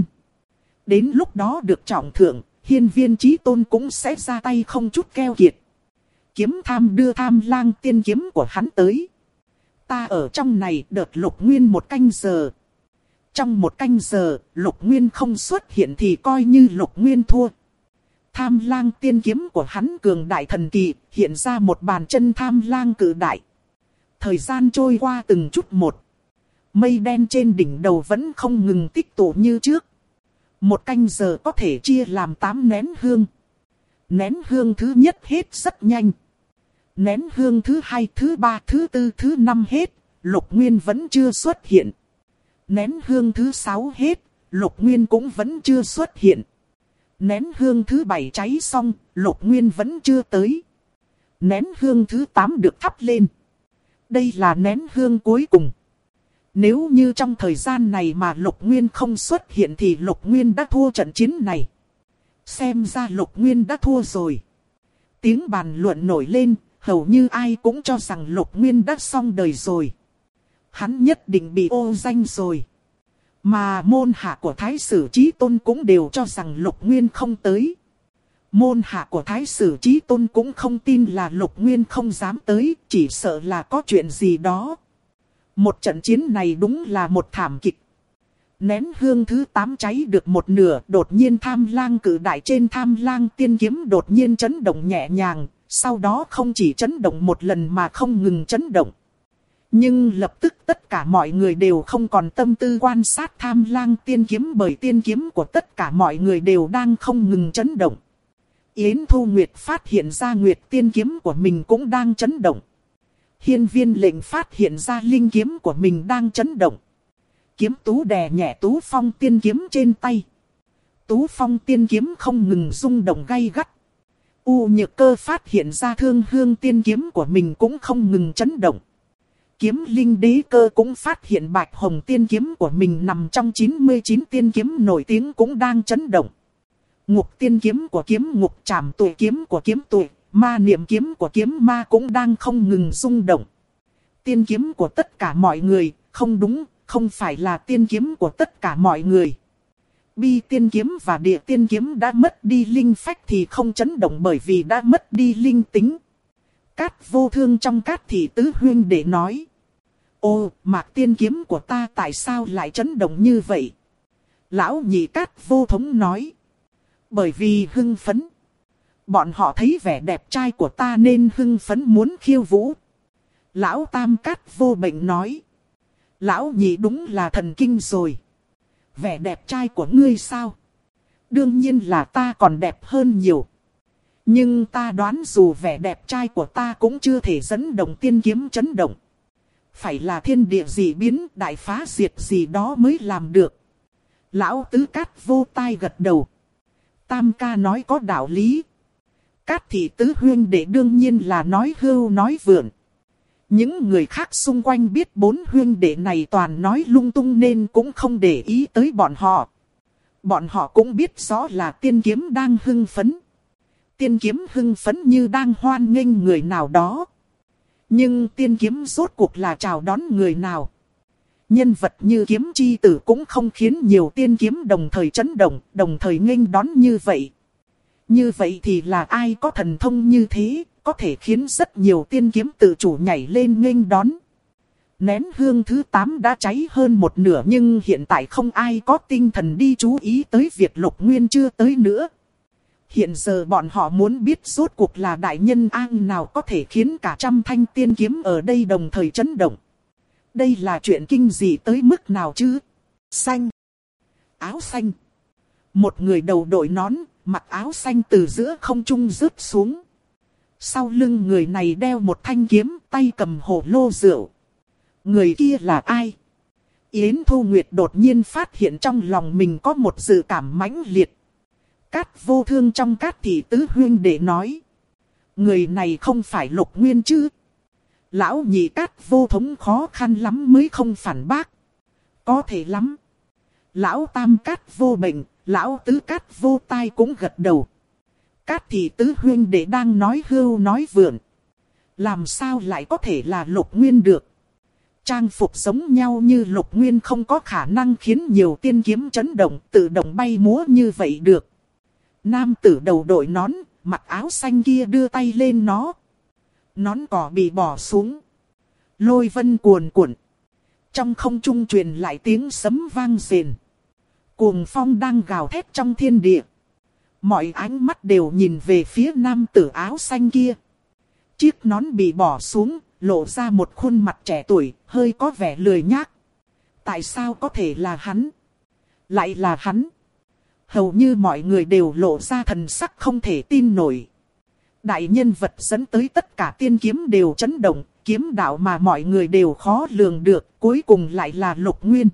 Đến lúc đó được trọng thưởng, Hiên Viên Chí Tôn cũng sẽ ra tay không chút keo kiệt. Kiếm Tham đưa Tham Lang tiên kiếm của hắn tới. Ta ở trong này đợt Lục Nguyên 1 canh giờ. Trong 1 canh giờ, Lục Nguyên không xuất hiện thì coi như Lục Nguyên thua. Tham Lang tiên kiếm của hắn cường đại thần kỳ, hiện ra một bàn chân Tham Lang cự đại. Thời gian trôi qua từng chút một. Mây đen trên đỉnh đầu vẫn không ngừng tích tụ như trước. 1 canh giờ có thể chia làm 8 nén hương. Nén hương thứ nhất hết rất nhanh. Nén hương thứ 2, thứ 3, thứ 4, thứ 5 hết, Lục Nguyên vẫn chưa xuất hiện. Nén hương thứ 6 hết, Lục Nguyên cũng vẫn chưa xuất hiện. Nén hương thứ 7 cháy xong, Lục Nguyên vẫn chưa tới. Nén hương thứ 8 được thắp lên. Đây là nén hương cuối cùng. Nếu như trong thời gian này mà Lục Nguyên không xuất hiện thì Lục Nguyên đã thua trận chiến này. Xem ra Lục Nguyên đã thua rồi. Tiếng bàn luận nổi lên, hầu như ai cũng cho rằng Lục Nguyên đã xong đời rồi. Hắn nhất định bị ô danh rồi. Mà môn hạ của Thái Sử Chí Tôn cũng đều cho rằng Lục Nguyên không tới. Môn hạ của Thái Sử Chí Tôn cũng không tin là Lục Nguyên không dám tới, chỉ sợ là có chuyện gì đó. Một trận chiến này đúng là một thảm kịch. Nén hương thứ 8 cháy được một nửa, đột nhiên Tham Lang cử đại trên Tham Lang tiên kiếm đột nhiên chấn động nhẹ nhàng, sau đó không chỉ chấn động một lần mà không ngừng chấn động. Nhưng lập tức tất cả mọi người đều không còn tâm tư quan sát Tham Lang tiên kiếm, bởi tiên kiếm của tất cả mọi người đều đang không ngừng chấn động. Yến Thu Nguyệt phát hiện ra Nguyệt tiên kiếm của mình cũng đang chấn động. Hiên Viên Lệnh phát hiện ra linh kiếm của mình đang chấn động. Kiếm Tú đè nhẹ Tú Phong tiên kiếm trên tay. Tú Phong tiên kiếm không ngừng rung động gay gắt. U Nhược Cơ phát hiện ra Thương Hương tiên kiếm của mình cũng không ngừng chấn động. Kiếm Linh Đế Cơ cũng phát hiện Bạch Hồng tiên kiếm của mình nằm trong 99 tiên kiếm nổi tiếng cũng đang chấn động. Ngục tiên kiếm của kiếm ngục, Trảm Tuệ kiếm của kiếm tuệ, Ma Niệm kiếm của kiếm ma cũng đang không ngừng rung động. Tiên kiếm của tất cả mọi người, không đúng, không phải là tiên kiếm của tất cả mọi người. Bi tiên kiếm và địa tiên kiếm đã mất đi linh phách thì không chấn động bởi vì đã mất đi linh tính. Cát Vô Thương trong Cát Thị Tứ huynh đệ nói. Ô, Mạc tiên kiếm của ta tại sao lại chấn động như vậy? Lão Nhị Cát Vô Thống nói. Bởi vì hưng phấn. Bọn họ thấy vẻ đẹp trai của ta nên hưng phấn muốn khiêu vũ. Lão Tam Cát Vô Bệnh nói. Lão Nhị đúng là thần kinh rồi. Vẻ đẹp trai của ngươi sao? Đương nhiên là ta còn đẹp hơn nhiều. Nhưng ta đoán dù vẻ đẹp trai của ta cũng chưa thể dẫn động tiên kiếm chấn động. Phải là thiên địa dị biến, đại phá diệt gì đó mới làm được. Lão Tứ Cát Vô Tai gật đầu. Tam ca nói có đạo lý. Cát Thị Tứ huynh đệ đương nhiên là nói hưu nói vượn. Những người khác xung quanh biết 4 huynh đệ này toàn nói lung tung nên cũng không để ý tới bọn họ. Bọn họ cũng biết rõ là tiên kiếm đang hưng phấn. Tiên kiếm hưng phấn như đang hoan nghênh người nào đó. Nhưng tiên kiếm rốt cuộc là chào đón người nào? Nhân vật như Kiếm Chi Tử cũng không khiến nhiều tiên kiếm đồng thời chấn động, đồng thời nghênh đón như vậy. Như vậy thì là ai có thần thông như thế, có thể khiến rất nhiều tiên kiếm tự chủ nhảy lên nghênh đón. Nén hương thứ 8 đã cháy hơn một nửa nhưng hiện tại không ai có tinh thần đi chú ý tới việc Lục Nguyên chưa tới nữa. Hiện giờ bọn họ muốn biết rốt cuộc là đại nhân an nào có thể khiến cả trăm thanh tiên kiếm ở đây đồng thời chấn động. Đây là chuyện kinh dị tới mức nào chứ? Xanh. Áo xanh. Một người đầu đội nón, mặc áo xanh từ giữa không trung rớt xuống. Sau lưng người này đeo một thanh kiếm, tay cầm hồ lô rượu. Người kia là ai? Yến Thu Nguyệt đột nhiên phát hiện trong lòng mình có một dự cảm mãnh liệt. Cát Vô Thương trong Cát Thị Tứ huynh đệ nói. Người này không phải Lục Nguyên chứ? Lão Nhị Cát Vô Thống khó khăn lắm mới không phản bác. Có thể lắm. Lão Tam Cát Vô Bệnh, Lão Tứ Cát Vô Tai cũng gật đầu. Cát Thị Tứ huynh đệ đang nói hưu nói vượn. Làm sao lại có thể là Lục Nguyên được? Trang phục giống nhau như Lục Nguyên không có khả năng khiến nhiều tiên kiếm chấn động, tự động bay múa như vậy được. Nam tử đầu đội nón, mặc áo xanh kia đưa tay lên nó. Nón cỏ bị bỏ xuống. Lôi vân cuồn cuộn. Trong không trung truyền lại tiếng sấm vang rền. Cuồng phong đang gào thét trong thiên địa. Mọi ánh mắt đều nhìn về phía nam tử áo xanh kia. Chiếc nón bị bỏ xuống, lộ ra một khuôn mặt trẻ tuổi, hơi có vẻ lười nhác. Tại sao có thể là hắn? Lại là hắn. Hầu như mọi người đều lộ ra thần sắc không thể tin nổi. Đại nhân vật dẫn tới tất cả tiên kiếm đều chấn động, kiếm đạo mà mọi người đều khó lường được, cuối cùng lại là Lục Nguyên.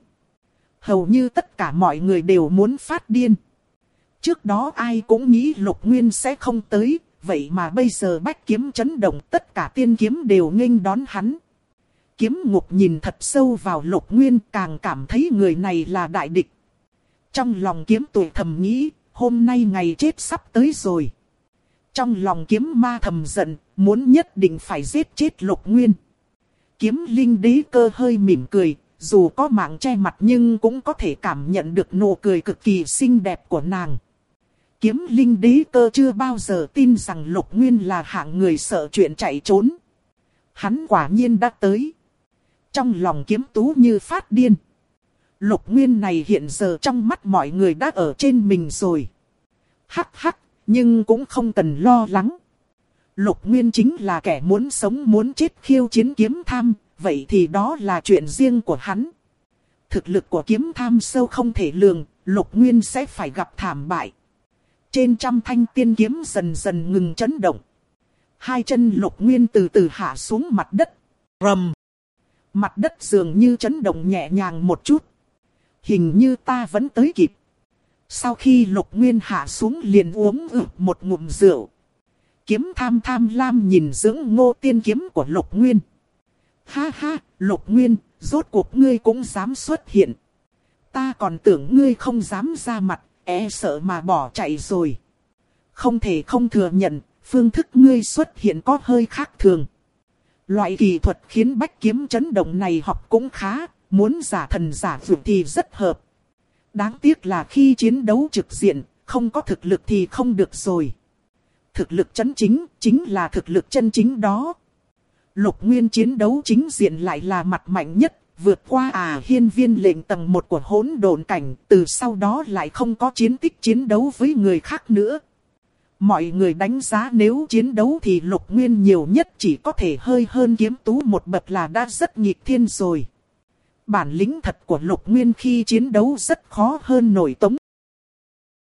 Hầu như tất cả mọi người đều muốn phát điên. Trước đó ai cũng nghĩ Lục Nguyên sẽ không tới, vậy mà bây giờ bách kiếm chấn động, tất cả tiên kiếm đều nghênh đón hắn. Kiếm Ngục nhìn thật sâu vào Lục Nguyên, càng cảm thấy người này là đại địch. Trong lòng Kiếm Tuệ thầm nghĩ, hôm nay ngày chết sắp tới rồi. Trong lòng kiếm ma thầm giận, muốn nhất định phải giết chết Lục Nguyên. Kiếm linh đế cơ hơi mỉm cười, dù có mạng che mặt nhưng cũng có thể cảm nhận được nụ cười cực kỳ xinh đẹp của nàng. Kiếm linh đế cơ chưa bao giờ tin rằng Lục Nguyên là hạng người sợ chuyện chạy trốn. Hắn quả nhiên đã tới. Trong lòng kiếm tú như phát điên. Lục Nguyên này hiện giờ trong mắt mọi người đã ở trên mình rồi. Hắc hắc, nhưng cũng không cần lo lắng. Lục Nguyên chính là kẻ muốn sống muốn chết khiêu chiến kiếm tham, vậy thì đó là chuyện riêng của hắn. Thực lực của kiếm tham sâu không thể lường, Lục Nguyên sẽ phải gặp thảm bại. Trên trăm thanh tiên kiếm dần dần ngừng chấn động. Hai chân Lục Nguyên từ từ hạ xuống mặt đất. Rầm! Mặt đất dường như chấn động nhẹ nhàng một chút. Hình như ta vẫn tới kịp. Sau khi Lục Nguyên hạ xuống liền uống một ngụm rượu. Kiếm tham tham lam nhìn dưỡng ngô tiên kiếm của Lục Nguyên. Ha ha, Lục Nguyên, rốt cuộc ngươi cũng dám xuất hiện. Ta còn tưởng ngươi không dám ra mặt, e sợ mà bỏ chạy rồi. Không thể không thừa nhận, phương thức ngươi xuất hiện có hơi khác thường. Loại kỳ thuật khiến bách kiếm chấn động này học cũng khá, muốn giả thần giả vượt thì rất hợp. Đáng tiếc là khi chiến đấu trực diện, không có thực lực thì không được rồi. Thực lực chân chính, chính là thực lực chân chính đó. Lục Nguyên chiến đấu chính diện lại là mặt mạnh nhất, vượt qua hiên viên lệnh tầng 1 của hỗn độn cảnh, từ sau đó lại không có chiến tích chiến đấu với người khác nữa. Mọi người đánh giá nếu chiến đấu thì Lục Nguyên nhiều nhất chỉ có thể hơi hơn kiếm tú một bậc là đã rất nghịch thiên rồi. Bản lĩnh thật của Lục Nguyên khi chiến đấu rất khó hơn nổi Tống